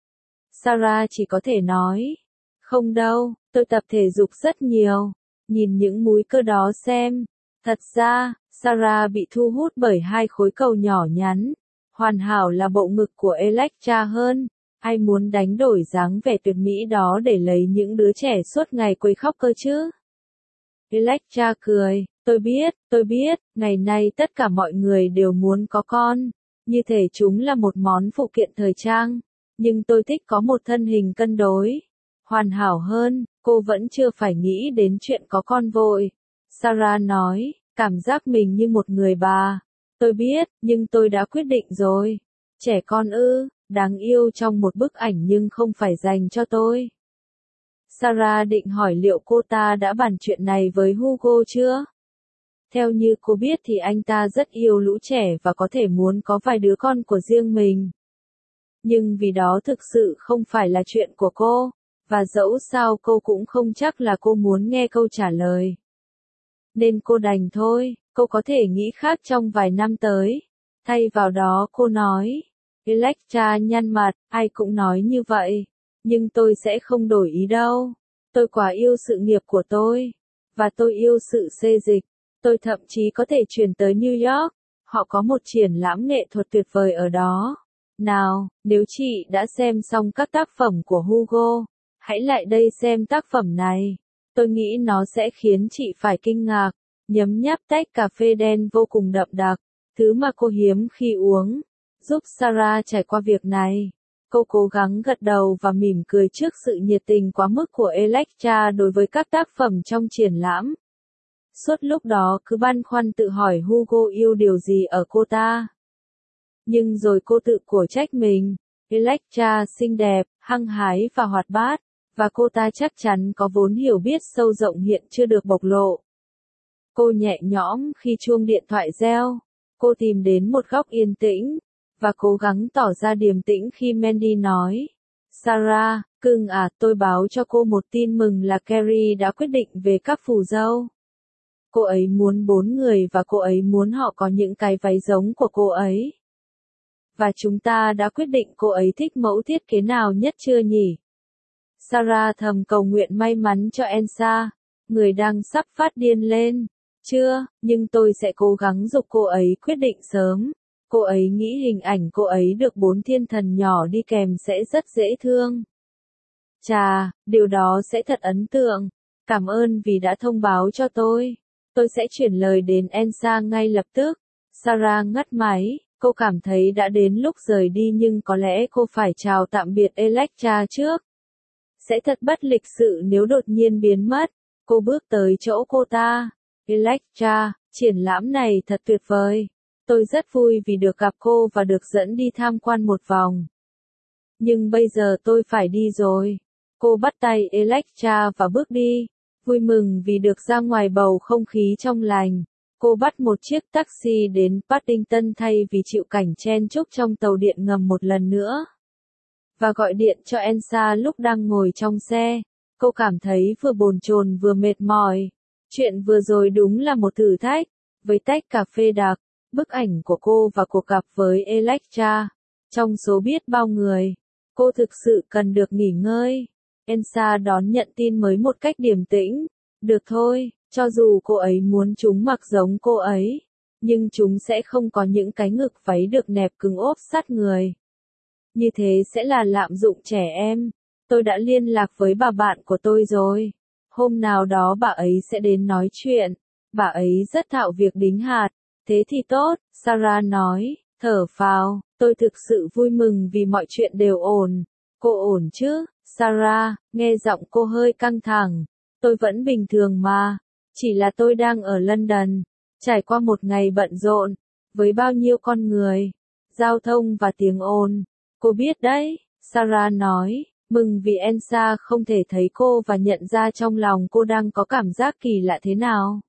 Sarah chỉ có thể nói. Không đâu, tôi tập thể dục rất nhiều. Nhìn những múi cơ đó xem. Thật ra, Sarah bị thu hút bởi hai khối cầu nhỏ nhắn. Hoàn hảo là bộ ngực của Electra hơn. Ai muốn đánh đổi dáng vẻ tuyệt mỹ đó để lấy những đứa trẻ suốt ngày quấy khóc cơ chứ? Electra cười, tôi biết, ngày nay tất cả mọi người đều muốn có con. Như thể chúng là một món phụ kiện thời trang. Nhưng tôi thích có một thân hình cân đối. Hoàn hảo hơn, cô vẫn chưa phải nghĩ đến chuyện có con vội. Sarah nói, cảm giác mình như một người bà. Tôi biết, nhưng tôi đã quyết định rồi. Trẻ con ư, đáng yêu trong một bức ảnh nhưng không phải dành cho tôi. Sarah định hỏi liệu cô ta đã bàn chuyện này với Hugo chưa? Theo như cô biết thì anh ta rất yêu lũ trẻ và có thể muốn có vài đứa con của riêng mình. Nhưng vì đó thực sự không phải là chuyện của cô, và dẫu sao cô cũng không chắc là cô muốn nghe câu trả lời. Nên cô đành thôi, cô có thể nghĩ khác trong vài năm tới. Thay vào đó cô nói. Electra nhăn mặt, ai cũng nói như vậy. Nhưng tôi sẽ không đổi ý đâu. Tôi quá yêu sự nghiệp của tôi. Và tôi yêu sự xê dịch. Tôi thậm chí có thể chuyển tới New York. Họ có một triển lãm nghệ thuật tuyệt vời ở đó. Nào, nếu chị đã xem xong các tác phẩm của Hugo, hãy lại đây xem tác phẩm này. Tôi nghĩ nó sẽ khiến chị phải kinh ngạc. Nhấm nháp tách cà phê đen vô cùng đậm đặc. Thứ mà cô hiếm khi uống. Giúp Sarah trải qua việc này. Cô cố gắng gật đầu và mỉm cười trước sự nhiệt tình quá mức của Electra đối với các tác phẩm trong triển lãm. Suốt lúc đó cứ băn khoăn tự hỏi Hugo yêu điều gì ở cô ta. Nhưng rồi cô tự cổ trách mình. Electra xinh đẹp, hăng hái và hoạt bát, và cô ta chắc chắn có vốn hiểu biết sâu rộng hiện chưa được bộc lộ. Cô nhẹ nhõm khi chuông điện thoại reo. Cô tìm đến một góc yên tĩnh, và cố gắng tỏ ra điềm tĩnh khi Mandy nói. Sarah, cưng à, tôi báo cho cô một tin mừng là Carrie đã quyết định về các phù dâu. Cô ấy muốn 4 người và cô ấy muốn họ có những cái váy giống của cô ấy. Và chúng ta đã quyết định cô ấy thích mẫu thiết kế nào nhất chưa nhỉ? Sarah thầm cầu nguyện may mắn cho Elsa. người đang sắp phát điên lên. Chưa, nhưng tôi sẽ cố gắng giục cô ấy quyết định sớm. Cô ấy nghĩ hình ảnh cô ấy được 4 thiên thần nhỏ đi kèm sẽ rất dễ thương. Chà, điều đó sẽ thật ấn tượng. Cảm ơn vì đã thông báo cho tôi. Tôi sẽ chuyển lời đến Elsa ngay lập tức. Sarah ngắt máy, cô cảm thấy đã đến lúc rời đi nhưng có lẽ cô phải chào tạm biệt Elektra trước. Sẽ thật bất lịch sự nếu đột nhiên biến mất. Cô bước tới chỗ cô ta. Elektra, triển lãm này thật tuyệt vời. Tôi rất vui vì được gặp cô và được dẫn đi tham quan một vòng. Nhưng bây giờ tôi phải đi rồi. Cô bắt tay Elektra và bước đi. Vui mừng vì được ra ngoài bầu không khí trong lành. Cô bắt một chiếc taxi đến Paddington thay vì chịu cảnh chen chúc trong tàu điện ngầm một lần nữa. Và gọi điện cho Elsa lúc đang ngồi trong xe. Cô cảm thấy vừa bồn chồn vừa mệt mỏi. Chuyện vừa rồi đúng là một thử thách. Với tách cà phê đặc, bức ảnh của cô và cuộc gặp với Elektra. Trong số biết bao người, cô thực sự cần được nghỉ ngơi. Elsa đón nhận tin mới một cách điềm tĩnh. Được thôi, cho dù cô ấy muốn chúng mặc giống cô ấy, nhưng chúng sẽ không có những cái ngực váy được nẹp cứng ốp sát người. Như thế sẽ là lạm dụng trẻ em. Tôi đã liên lạc với bà bạn của tôi rồi. Hôm nào đó bà ấy sẽ đến nói chuyện. Bà ấy rất thạo việc đính hạt. Thế thì tốt, Sarah nói, thở phào. Tôi thực sự vui mừng vì mọi chuyện đều ổn. Cô ổn chứ, Sarah, nghe giọng cô hơi căng thẳng. Tôi vẫn bình thường mà. Chỉ là tôi đang ở London. Trải qua một ngày bận rộn. Với bao nhiêu con người. Giao thông và tiếng ồn. Cô biết đấy, Sarah nói. Mừng vì Elsa không thể thấy cô và nhận ra trong lòng cô đang có cảm giác kỳ lạ thế nào.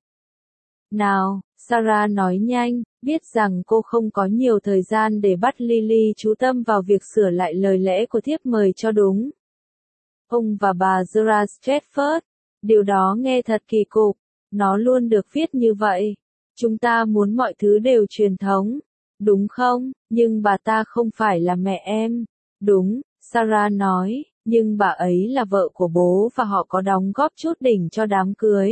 Nào, Sarah nói nhanh, biết rằng cô không có nhiều thời gian để bắt Lily chú tâm vào việc sửa lại lời lẽ của thiếp mời cho đúng. Ông và bà Zora Stratford, điều đó nghe thật kỳ cục, nó luôn được viết như vậy. Chúng ta muốn mọi thứ đều truyền thống, đúng không? Nhưng bà ta không phải là mẹ em. Đúng, Sarah nói, nhưng bà ấy là vợ của bố và họ có đóng góp chút đỉnh cho đám cưới.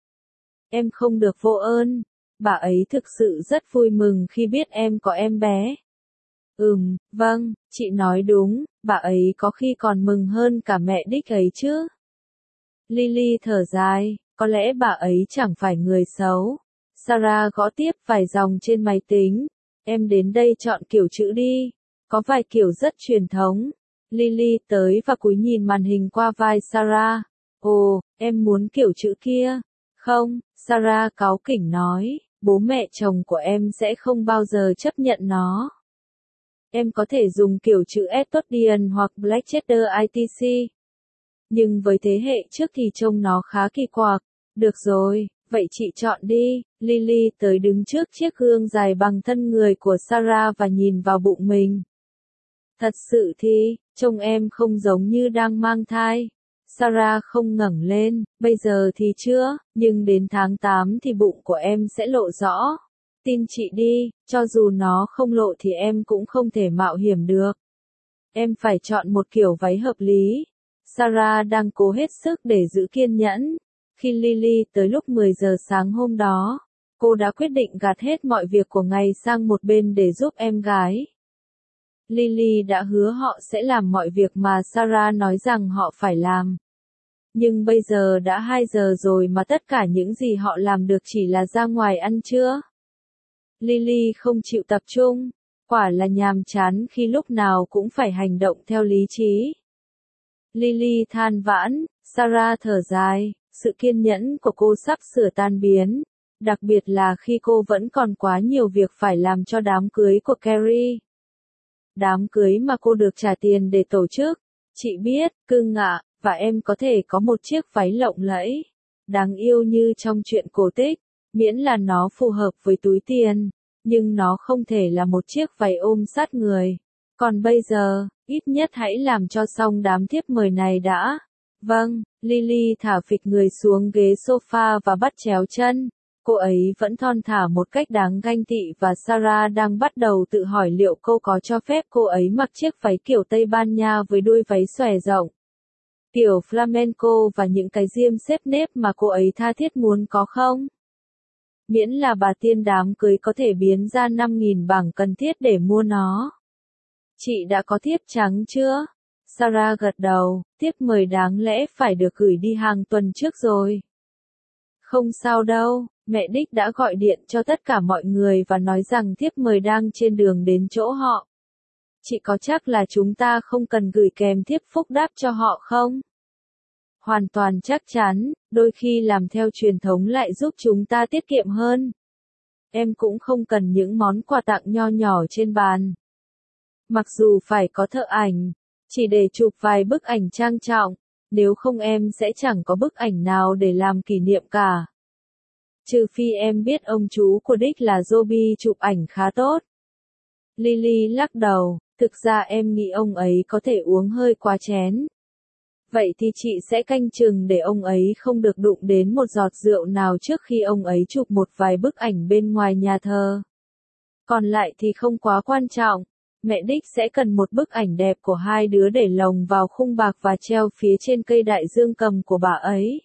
Em không được vô ơn. Bà ấy thực sự rất vui mừng khi biết em có em bé. Vâng, chị nói đúng, bà ấy có khi còn mừng hơn cả mẹ đích ấy chứ. Lily thở dài, có lẽ bà ấy chẳng phải người xấu. Sarah gõ tiếp vài dòng trên máy tính. Em đến đây chọn kiểu chữ đi. Có vài kiểu rất truyền thống. Lily tới và cúi nhìn màn hình qua vai Sarah. Ồ, em muốn kiểu chữ kia. Không, Sarah cáu kỉnh nói, bố mẹ chồng của em sẽ không bao giờ chấp nhận nó. Em có thể dùng kiểu chữ Estonian hoặc Blackletter ITC. Nhưng với thế hệ trước thì trông nó khá kỳ quặc. Được rồi, vậy chị chọn đi. Lily tới đứng trước chiếc gương dài bằng thân người của Sarah và nhìn vào bụng mình. Thật sự thì, trông em không giống như đang mang thai. Sarah không ngẩng lên, bây giờ thì chưa, nhưng đến tháng 8 thì bụng của em sẽ lộ rõ. Tin chị đi, cho dù nó không lộ thì em cũng không thể mạo hiểm được. Em phải chọn một kiểu váy hợp lý. Sarah đang cố hết sức để giữ kiên nhẫn. Khi Lily tới lúc 10 giờ sáng hôm đó, cô đã quyết định gạt hết mọi việc của ngày sang một bên để giúp em gái. Lily đã hứa họ sẽ làm mọi việc mà Sarah nói rằng họ phải làm. Nhưng bây giờ đã 2 giờ rồi mà tất cả những gì họ làm được chỉ là ra ngoài ăn trưa. Lily không chịu tập trung, quả là nhàm chán khi lúc nào cũng phải hành động theo lý trí. Lily than vãn, Sarah thở dài, sự kiên nhẫn của cô sắp sửa tan biến, đặc biệt là khi cô vẫn còn quá nhiều việc phải làm cho đám cưới của Carrie. Đám cưới mà cô được trả tiền để tổ chức. Chị biết, cưng ạ, và em có thể có một chiếc váy lộng lẫy, đáng yêu như trong truyện cổ tích, miễn là nó phù hợp với túi tiền, nhưng nó không thể là một chiếc váy ôm sát người. Còn bây giờ, ít nhất hãy làm cho xong đám thiếp mời này đã. Vâng, Lily thả phịch người xuống ghế sofa và bắt chéo chân. Cô ấy vẫn thon thả một cách đáng ganh tị và Sarah đang bắt đầu tự hỏi liệu cô có cho phép cô ấy mặc chiếc váy kiểu Tây Ban Nha với đuôi váy xòe rộng. kiểu flamenco và những cái diêm xếp nếp mà cô ấy tha thiết muốn có không? Miễn là bà tiên đám cưới có thể biến ra 5.000 bảng cần thiết để mua nó. Chị đã có thiếp trắng chưa? Sarah gật đầu, thiếp mời đáng lẽ phải được gửi đi hàng tuần trước rồi. Không sao đâu, mẹ Đích đã gọi điện cho tất cả mọi người và nói rằng thiếp mời đang trên đường đến chỗ họ. Chị có chắc là chúng ta không cần gửi kèm thiếp phúc đáp cho họ không? Hoàn toàn chắc chắn, đôi khi làm theo truyền thống lại giúp chúng ta tiết kiệm hơn. Em cũng không cần những món quà tặng nho nhỏ trên bàn. Mặc dù phải có thợ ảnh, chỉ để chụp vài bức ảnh trang trọng, nếu không em sẽ chẳng có bức ảnh nào để làm kỷ niệm cả. Trừ phi em biết ông chú của Đích là Joby chụp ảnh khá tốt. Lily lắc đầu, thực ra em nghĩ ông ấy có thể uống hơi quá chén. Vậy thì chị sẽ canh chừng để ông ấy không được đụng đến một giọt rượu nào trước khi ông ấy chụp một vài bức ảnh bên ngoài nhà thờ. Còn lại thì không quá quan trọng. Mẹ Đích sẽ cần một bức ảnh đẹp của hai đứa để lồng vào khung bạc và treo phía trên cây đại dương cầm của bà ấy.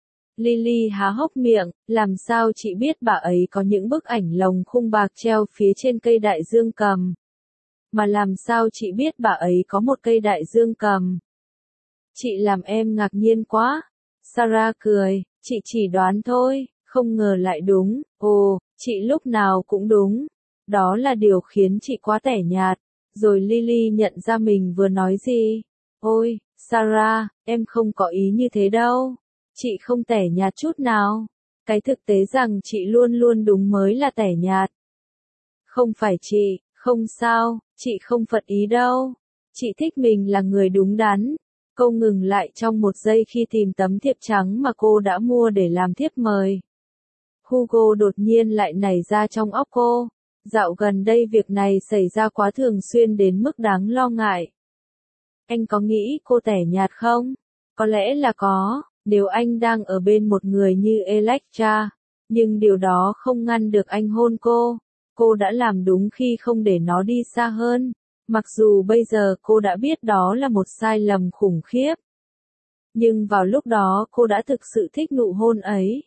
Lily há hốc miệng, làm sao chị biết bà ấy có những bức ảnh lồng khung bạc treo phía trên cây đại dương cầm? Mà làm sao chị biết bà ấy có một cây đại dương cầm? Chị làm em ngạc nhiên quá. Sarah cười, chị chỉ đoán thôi, không ngờ lại đúng. Ồ, chị lúc nào cũng đúng. Đó là điều khiến chị quá tẻ nhạt. Rồi Lily nhận ra mình vừa nói gì. Ôi, Sarah, em không có ý như thế đâu. Chị không tẻ nhạt chút nào. Cái thực tế rằng chị luôn luôn đúng mới là tẻ nhạt. Không phải chị, không sao, chị không phật ý đâu. Chị thích mình là người đúng đắn. Cô ngừng lại trong một giây khi tìm tấm thiệp trắng mà cô đã mua để làm thiếp mời. Hugo đột nhiên lại nảy ra trong óc cô. Dạo gần đây việc này xảy ra quá thường xuyên đến mức đáng lo ngại. Anh có nghĩ cô tẻ nhạt không? Có lẽ là có, nếu anh đang ở bên một người như Electra. Nhưng điều đó không ngăn được anh hôn cô. Cô đã làm đúng khi không để nó đi xa hơn. Mặc dù bây giờ cô đã biết đó là một sai lầm khủng khiếp. Nhưng vào lúc đó cô đã thực sự thích nụ hôn ấy.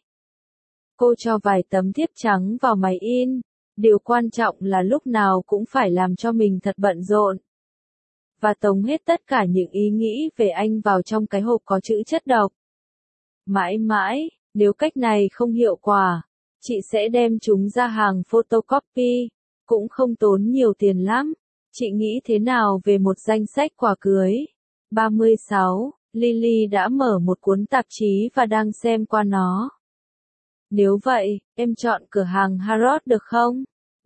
Cô cho vài tấm thiếp trắng vào máy in. Điều quan trọng là lúc nào cũng phải làm cho mình thật bận rộn. Và tống hết tất cả những ý nghĩ về anh vào trong cái hộp có chữ chất độc. Mãi mãi, nếu cách này không hiệu quả, chị sẽ đem chúng ra hàng photocopy. Cũng không tốn nhiều tiền lắm. Chị nghĩ thế nào về một danh sách quà cưới? 36. Lily đã mở một cuốn tạp chí và đang xem qua nó. Nếu vậy, em chọn cửa hàng Harrods được không?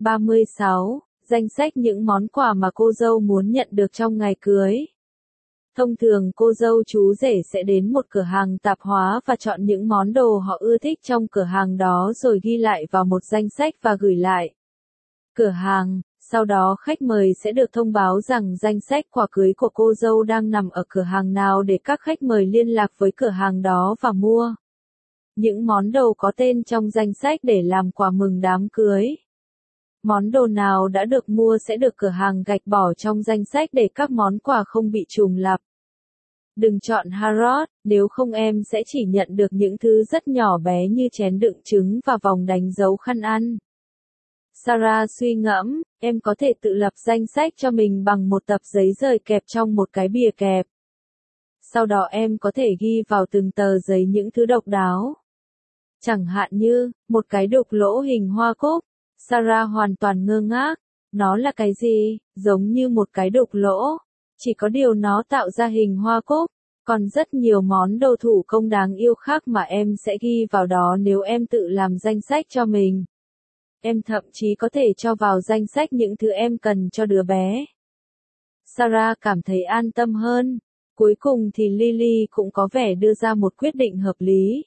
36. Danh sách những món quà mà cô dâu muốn nhận được trong ngày cưới. Thông thường cô dâu chú rể sẽ đến một cửa hàng tạp hóa và chọn những món đồ họ ưa thích trong cửa hàng đó rồi ghi lại vào một danh sách và gửi lại cửa hàng. Sau đó khách mời sẽ được thông báo rằng danh sách quà cưới của cô dâu đang nằm ở cửa hàng nào để các khách mời liên lạc với cửa hàng đó và mua những món đồ có tên trong danh sách để làm quà mừng đám cưới. Món đồ nào đã được mua sẽ được cửa hàng gạch bỏ trong danh sách để các món quà không bị trùng lặp. Đừng chọn Harrods, nếu không em sẽ chỉ nhận được những thứ rất nhỏ bé như chén đựng trứng và vòng đánh dấu khăn ăn. Sarah suy ngẫm, em có thể tự lập danh sách cho mình bằng một tập giấy rời kẹp trong một cái bìa kẹp. Sau đó em có thể ghi vào từng tờ giấy những thứ độc đáo. Chẳng hạn như, một cái đục lỗ hình hoa cúc. Sarah hoàn toàn ngơ ngác. Nó là cái gì? Giống như một cái đục lỗ. Chỉ có điều nó tạo ra hình hoa cúc. Còn rất nhiều món đồ thủ công đáng yêu khác mà em sẽ ghi vào đó nếu em tự làm danh sách cho mình. Em thậm chí có thể cho vào danh sách những thứ em cần cho đứa bé. Sarah cảm thấy an tâm hơn. Cuối cùng thì Lily cũng có vẻ đưa ra một quyết định hợp lý.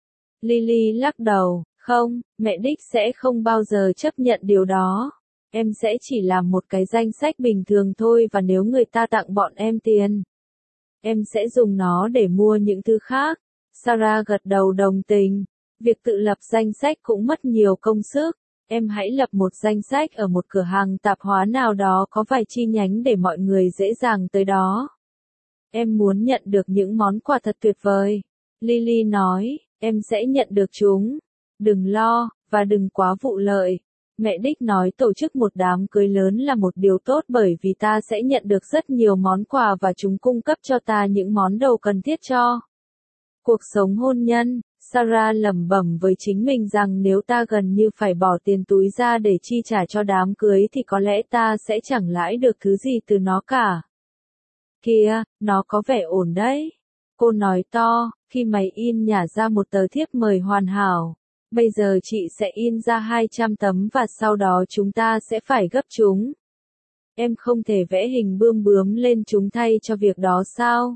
Lily lắc đầu, không, mẹ Đích sẽ không bao giờ chấp nhận điều đó. Em sẽ chỉ làm một cái danh sách bình thường thôi và nếu người ta tặng bọn em tiền, em sẽ dùng nó để mua những thứ khác. Sarah gật đầu đồng tình. Việc tự lập danh sách cũng mất nhiều công sức. Em hãy lập một danh sách ở một cửa hàng tạp hóa nào đó có vài chi nhánh để mọi người dễ dàng tới đó. Em muốn nhận được những món quà thật tuyệt vời. Lily nói, em sẽ nhận được chúng. Đừng lo, và đừng quá vụ lợi. Mẹ đích nói tổ chức một đám cưới lớn là một điều tốt bởi vì ta sẽ nhận được rất nhiều món quà và chúng cung cấp cho ta những món đồ cần thiết cho cuộc sống hôn nhân. Sarah lẩm bẩm với chính mình rằng nếu ta gần như phải bỏ tiền túi ra để chi trả cho đám cưới thì có lẽ ta sẽ chẳng lãi được thứ gì từ nó cả. Kìa, nó có vẻ ổn đấy. Cô nói to, khi máy in nhả ra một tờ thiếp mời hoàn hảo. Bây giờ chị sẽ in ra 200 tấm và sau đó chúng ta sẽ phải gấp chúng. Em không thể vẽ hình bươm bướm lên chúng thay cho việc đó sao?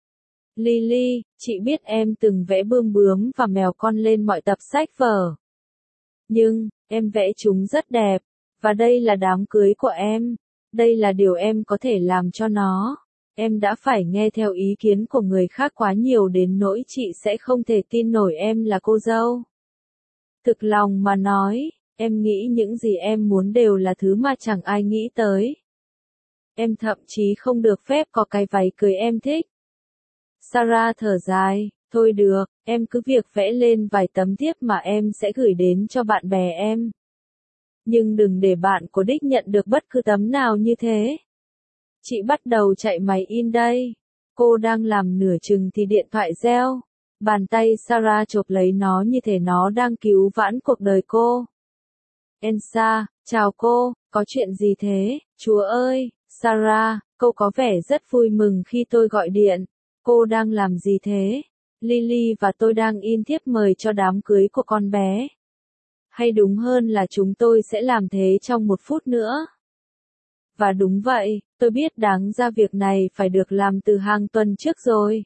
Lily, chị biết em từng vẽ bươm bướm và mèo con lên mọi tập sách vở. Nhưng, em vẽ chúng rất đẹp. Và đây là đám cưới của em. Đây là điều em có thể làm cho nó. Em đã phải nghe theo ý kiến của người khác quá nhiều đến nỗi chị sẽ không thể tin nổi em là cô dâu. Thực lòng mà nói, em nghĩ những gì em muốn đều là thứ mà chẳng ai nghĩ tới. Em thậm chí không được phép có cái váy cưới em thích. Sarah thở dài, thôi được, em cứ việc vẽ lên vài tấm thiếp mà em sẽ gửi đến cho bạn bè em. Nhưng đừng để bạn của đích nhận được bất cứ tấm nào như thế. Chị bắt đầu chạy máy in đây. Cô đang làm nửa chừng thì điện thoại reo. Bàn tay Sarah chộp lấy nó như thể nó đang cứu vãn cuộc đời cô. Elsa, chào cô, có chuyện gì thế? Chúa ơi, Sarah, cô có vẻ rất vui mừng khi tôi gọi điện. Cô đang làm gì thế? Lily và tôi đang in thiếp mời cho đám cưới của con bé. Hay đúng hơn là chúng tôi sẽ làm thế trong 1 phút nữa. Và đúng vậy, tôi biết đáng ra việc này phải được làm từ hàng tuần trước rồi.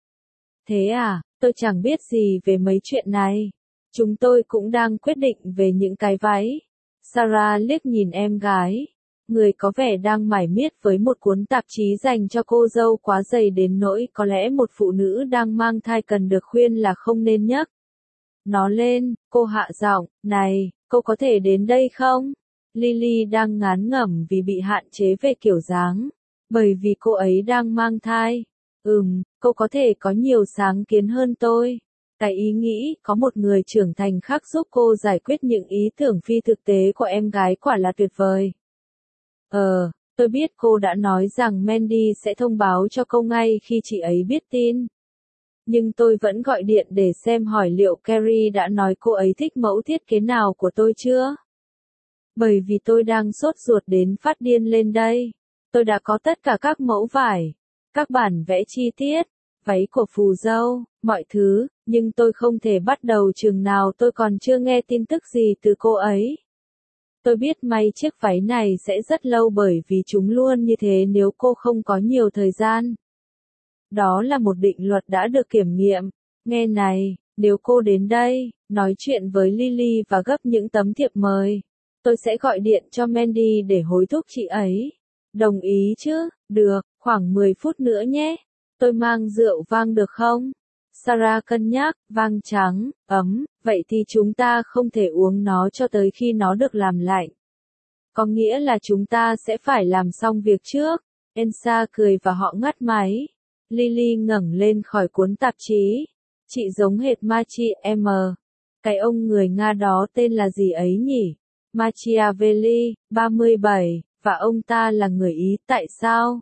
Thế à, tôi chẳng biết gì về mấy chuyện này. Chúng tôi cũng đang quyết định về những cái váy. Sarah liếc nhìn em gái. Người có vẻ đang mải miết với một cuốn tạp chí dành cho cô dâu quá dày đến nỗi có lẽ một phụ nữ đang mang thai cần được khuyên là không nên nhấc nó lên. Cô hạ giọng, này, cô có thể đến đây không? Lily đang ngán ngẩm vì bị hạn chế về kiểu dáng. Bởi vì cô ấy đang mang thai. Cô có thể có nhiều sáng kiến hơn tôi. Cái ý nghĩ có một người trưởng thành khác giúp cô giải quyết những ý tưởng phi thực tế của em gái quả là tuyệt vời. Tôi biết cô đã nói rằng Mandy sẽ thông báo cho cô ngay khi chị ấy biết tin. Nhưng tôi vẫn gọi điện để xem hỏi liệu Carrie đã nói cô ấy thích mẫu thiết kế nào của tôi chưa. Bởi vì tôi đang sốt ruột đến phát điên lên đây. Tôi đã có tất cả các mẫu vải, các bản vẽ chi tiết, váy của phù dâu, mọi thứ, nhưng tôi không thể bắt đầu chừng nào tôi còn chưa nghe tin tức gì từ cô ấy. Tôi biết may chiếc váy này sẽ rất lâu bởi vì chúng luôn như thế nếu cô không có nhiều thời gian. Đó là một định luật đã được kiểm nghiệm. Nghe này, nếu cô đến đây, nói chuyện với Lily và gấp những tấm thiệp mời, tôi sẽ gọi điện cho Mandy để hối thúc chị ấy. Đồng ý chứ? Được, khoảng 10 phút nữa nhé. Tôi mang rượu vang được không? Sarah cân nhắc, vang trắng, ấm, vậy thì chúng ta không thể uống nó cho tới khi nó được làm lạnh. Có nghĩa là chúng ta sẽ phải làm xong việc trước. Elsa cười và họ ngắt máy. Lily ngẩng lên khỏi cuốn tạp chí. Chị giống hệt M. Cái ông người Nga đó tên là gì ấy nhỉ? Machiavelli, 37, và ông ta là người Ý tại sao?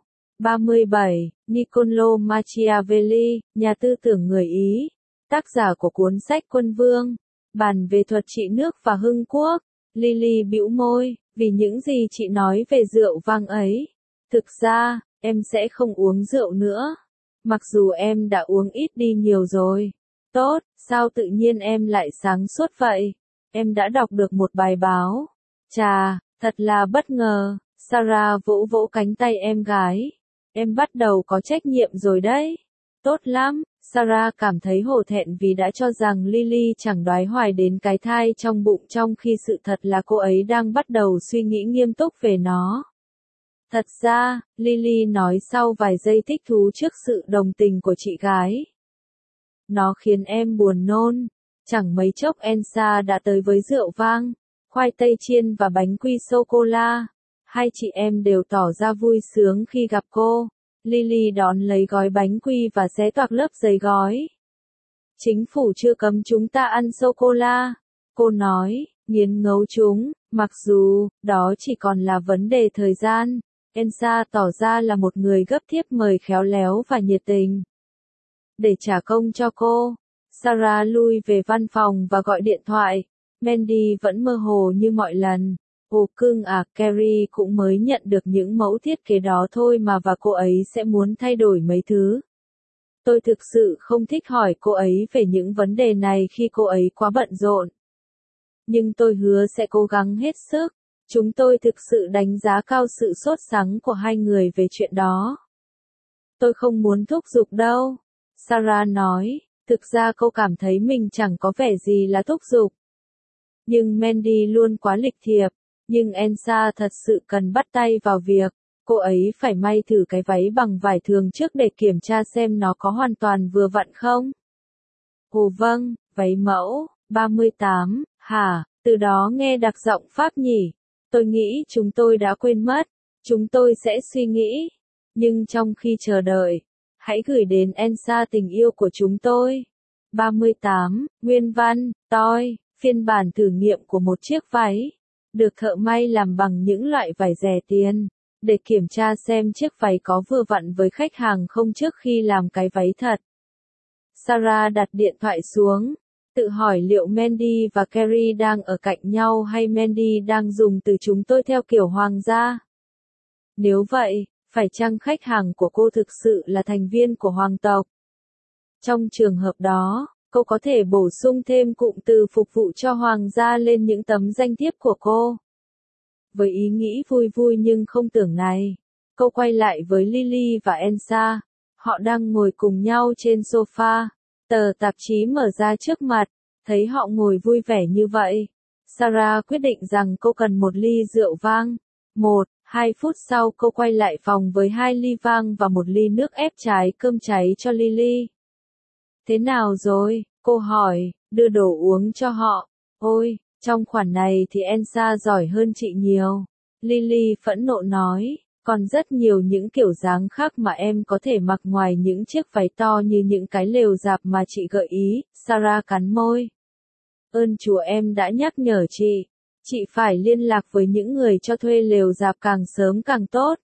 37, Niccolò Machiavelli, nhà tư tưởng người Ý, tác giả của cuốn sách Quân Vương, bàn về thuật trị nước và hưng quốc. Lily bĩu môi, vì những gì chị nói về rượu vang ấy. Thực ra, em sẽ không uống rượu nữa. Mặc dù em đã uống ít đi nhiều rồi. Tốt, sao tự nhiên em lại sáng suốt vậy? Em đã đọc được một bài báo. Chà, thật là bất ngờ. Sarah vỗ vỗ cánh tay em gái. Em bắt đầu có trách nhiệm rồi đấy. Tốt lắm. Sarah cảm thấy hổ thẹn vì đã cho rằng Lily chẳng đoái hoài đến cái thai trong bụng trong khi sự thật là cô ấy đang bắt đầu suy nghĩ nghiêm túc về nó. Thật ra, Lily nói sau vài giây thích thú trước sự đồng tình của chị gái. Nó khiến em buồn nôn. Chẳng mấy chốc Elsa đã tới với rượu vang, khoai tây chiên và bánh quy sô-cô-la. Hai chị em đều tỏ ra vui sướng khi gặp cô. Lily đón lấy gói bánh quy và xé toạc lớp giấy gói. Chính phủ chưa cấm chúng ta ăn sô-cô-la. Cô nói, nghiến ngấu chúng, mặc dù, đó chỉ còn là vấn đề thời gian. Elsa tỏ ra là một người gấp thiếp mời khéo léo và nhiệt tình. Để trả công cho cô, Sarah lui về văn phòng và gọi điện thoại. Mandy vẫn mơ hồ như mọi lần. Ồ cưng à, Carrie cũng mới nhận được những mẫu thiết kế đó thôi mà và cô ấy sẽ muốn thay đổi mấy thứ. Tôi thực sự không thích hỏi cô ấy về những vấn đề này khi cô ấy quá bận rộn. Nhưng tôi hứa sẽ cố gắng hết sức. Chúng tôi thực sự đánh giá cao sự sốt sắng của hai người về chuyện đó. Tôi không muốn thúc giục đâu. Sarah nói, thực ra cô cảm thấy mình chẳng có vẻ gì là thúc giục. Nhưng Mandy luôn quá lịch thiệp. Nhưng Elsa thật sự cần bắt tay vào việc. Cô ấy phải may thử cái váy bằng vải thường trước để kiểm tra xem nó có hoàn toàn vừa vặn không. Ồ vâng, váy mẫu, 38, hả, từ đó nghe đặc giọng Pháp nhỉ. Tôi nghĩ chúng tôi đã quên mất. Chúng tôi sẽ suy nghĩ. Nhưng trong khi chờ đợi, hãy gửi đến Elsa tình yêu của chúng tôi. 38, nguyên văn, toi, phiên bản thử nghiệm của một chiếc váy. Được thợ may làm bằng những loại vải rẻ tiền. Để kiểm tra xem chiếc váy có vừa vặn với khách hàng không trước khi làm cái váy thật. Sarah đặt điện thoại xuống. Tự hỏi liệu Mandy và Carrie đang ở cạnh nhau hay Mandy đang dùng từ chúng tôi theo kiểu hoàng gia. Nếu vậy, phải chăng khách hàng của cô thực sự là thành viên của hoàng tộc? Trong trường hợp đó, cô có thể bổ sung thêm cụm từ phục vụ cho hoàng gia lên những tấm danh thiếp của cô. Với ý nghĩ vui vui nhưng không tưởng này, cô quay lại với Lily và Elsa. Họ đang ngồi cùng nhau trên sofa. Tờ tạp chí mở ra trước mặt, thấy họ ngồi vui vẻ như vậy. Sarah quyết định rằng cô cần một ly rượu vang. 1-2 phút sau cô quay lại phòng với 2 ly vang và một ly nước ép trái cơm cháy cho Lily. Thế nào rồi? Cô hỏi, đưa đồ uống cho họ. Ôi, trong khoản này thì Elsa giỏi hơn chị nhiều. Lily phẫn nộ nói, còn rất nhiều những kiểu dáng khác mà em có thể mặc ngoài những chiếc váy to như những cái lều rạp mà chị gợi ý. Sarah cắn môi. Ơn Chúa em đã nhắc nhở chị. Chị phải liên lạc với những người cho thuê lều rạp càng sớm càng tốt.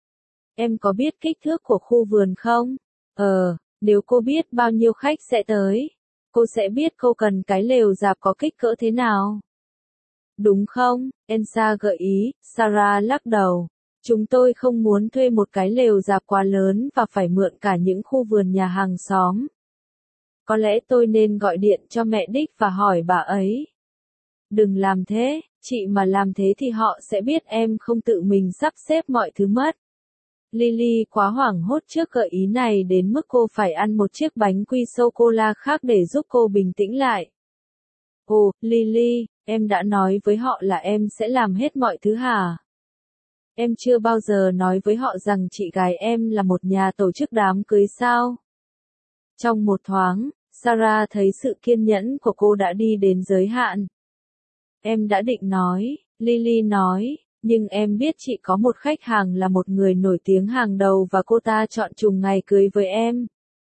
Em có biết kích thước của khu vườn không? Nếu cô biết bao nhiêu khách sẽ tới, cô sẽ biết cô cần cái lều rạp có kích cỡ thế nào. Đúng không? Elsa gợi ý. Sarah lắc đầu. Chúng tôi không muốn thuê một cái lều rạp quá lớn và phải mượn cả những khu vườn nhà hàng xóm. Có lẽ tôi nên gọi điện cho mẹ Dick và hỏi bà ấy. Đừng làm thế, chị mà làm thế thì họ sẽ biết em không tự mình sắp xếp mọi thứ mất. Lily quá hoảng hốt trước gợi ý này đến mức cô phải ăn một chiếc bánh quy sô-cô-la khác để giúp cô bình tĩnh lại. Ồ, Lily, em đã nói với họ là em sẽ làm hết mọi thứ hả? Em chưa bao giờ nói với họ rằng chị gái em là một nhà tổ chức đám cưới sao? Trong một thoáng, Sarah thấy sự kiên nhẫn của cô đã đi đến giới hạn. Em đã định nói, Lily nói, nhưng em biết chị có một khách hàng là một người nổi tiếng hàng đầu và cô ta chọn trùng ngày cưới với em.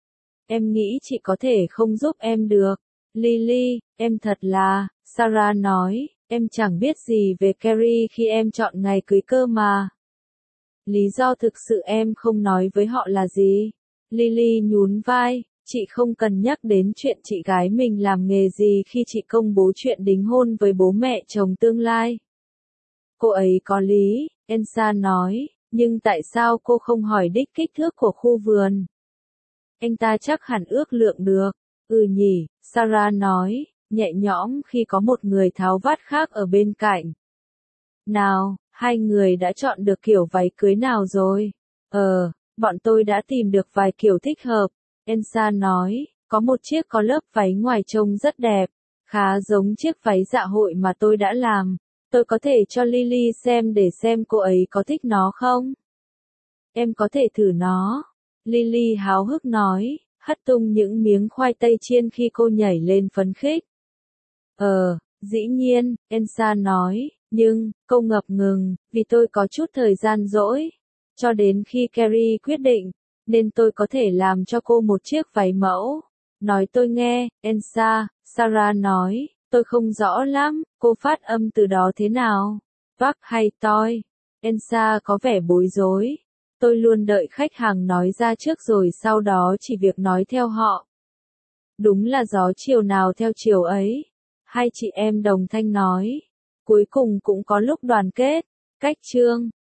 Em nghĩ chị có thể không giúp em được. Lily, em thật là, Sarah nói, em chẳng biết gì về Carrie khi em chọn ngày cưới cơ mà. Lý do thực sự em không nói với họ là gì? Lily nhún vai, chị không cần nhắc đến chuyện chị gái mình làm nghề gì khi chị công bố chuyện đính hôn với bố mẹ chồng tương lai. Cô ấy có lý, Elsa nói, nhưng tại sao cô không hỏi Dick kích thước của khu vườn? Anh ta chắc hẳn ước lượng được. Ừ nhỉ, Sarah nói, nhẹ nhõm khi có một người tháo vát khác ở bên cạnh. Nào, hai người đã chọn được kiểu váy cưới nào rồi? Bọn tôi đã tìm được vài kiểu thích hợp. Elsa nói, có một chiếc có lớp váy ngoài trông rất đẹp, khá giống chiếc váy dạ hội mà tôi đã làm. Tôi có thể cho Lily xem để xem cô ấy có thích nó không? Em có thể thử nó. Lily háo hức nói, hất tung những miếng khoai tây chiên khi cô nhảy lên phấn khích. Dĩ nhiên, Elsa nói, nhưng, cô ngập ngừng, vì tôi có chút thời gian rỗi. Cho đến khi Carrie quyết định, nên tôi có thể làm cho cô một chiếc váy mẫu. Nói tôi nghe, Elsa, Sarah nói, tôi không rõ lắm, cô phát âm từ đó thế nào? Vác hay toi? Elsa có vẻ bối rối. Tôi luôn đợi khách hàng nói ra trước rồi sau đó chỉ việc nói theo họ. Đúng là gió chiều nào theo chiều ấy. Hai chị em đồng thanh nói. Cuối cùng cũng có lúc đoàn kết. Cách chương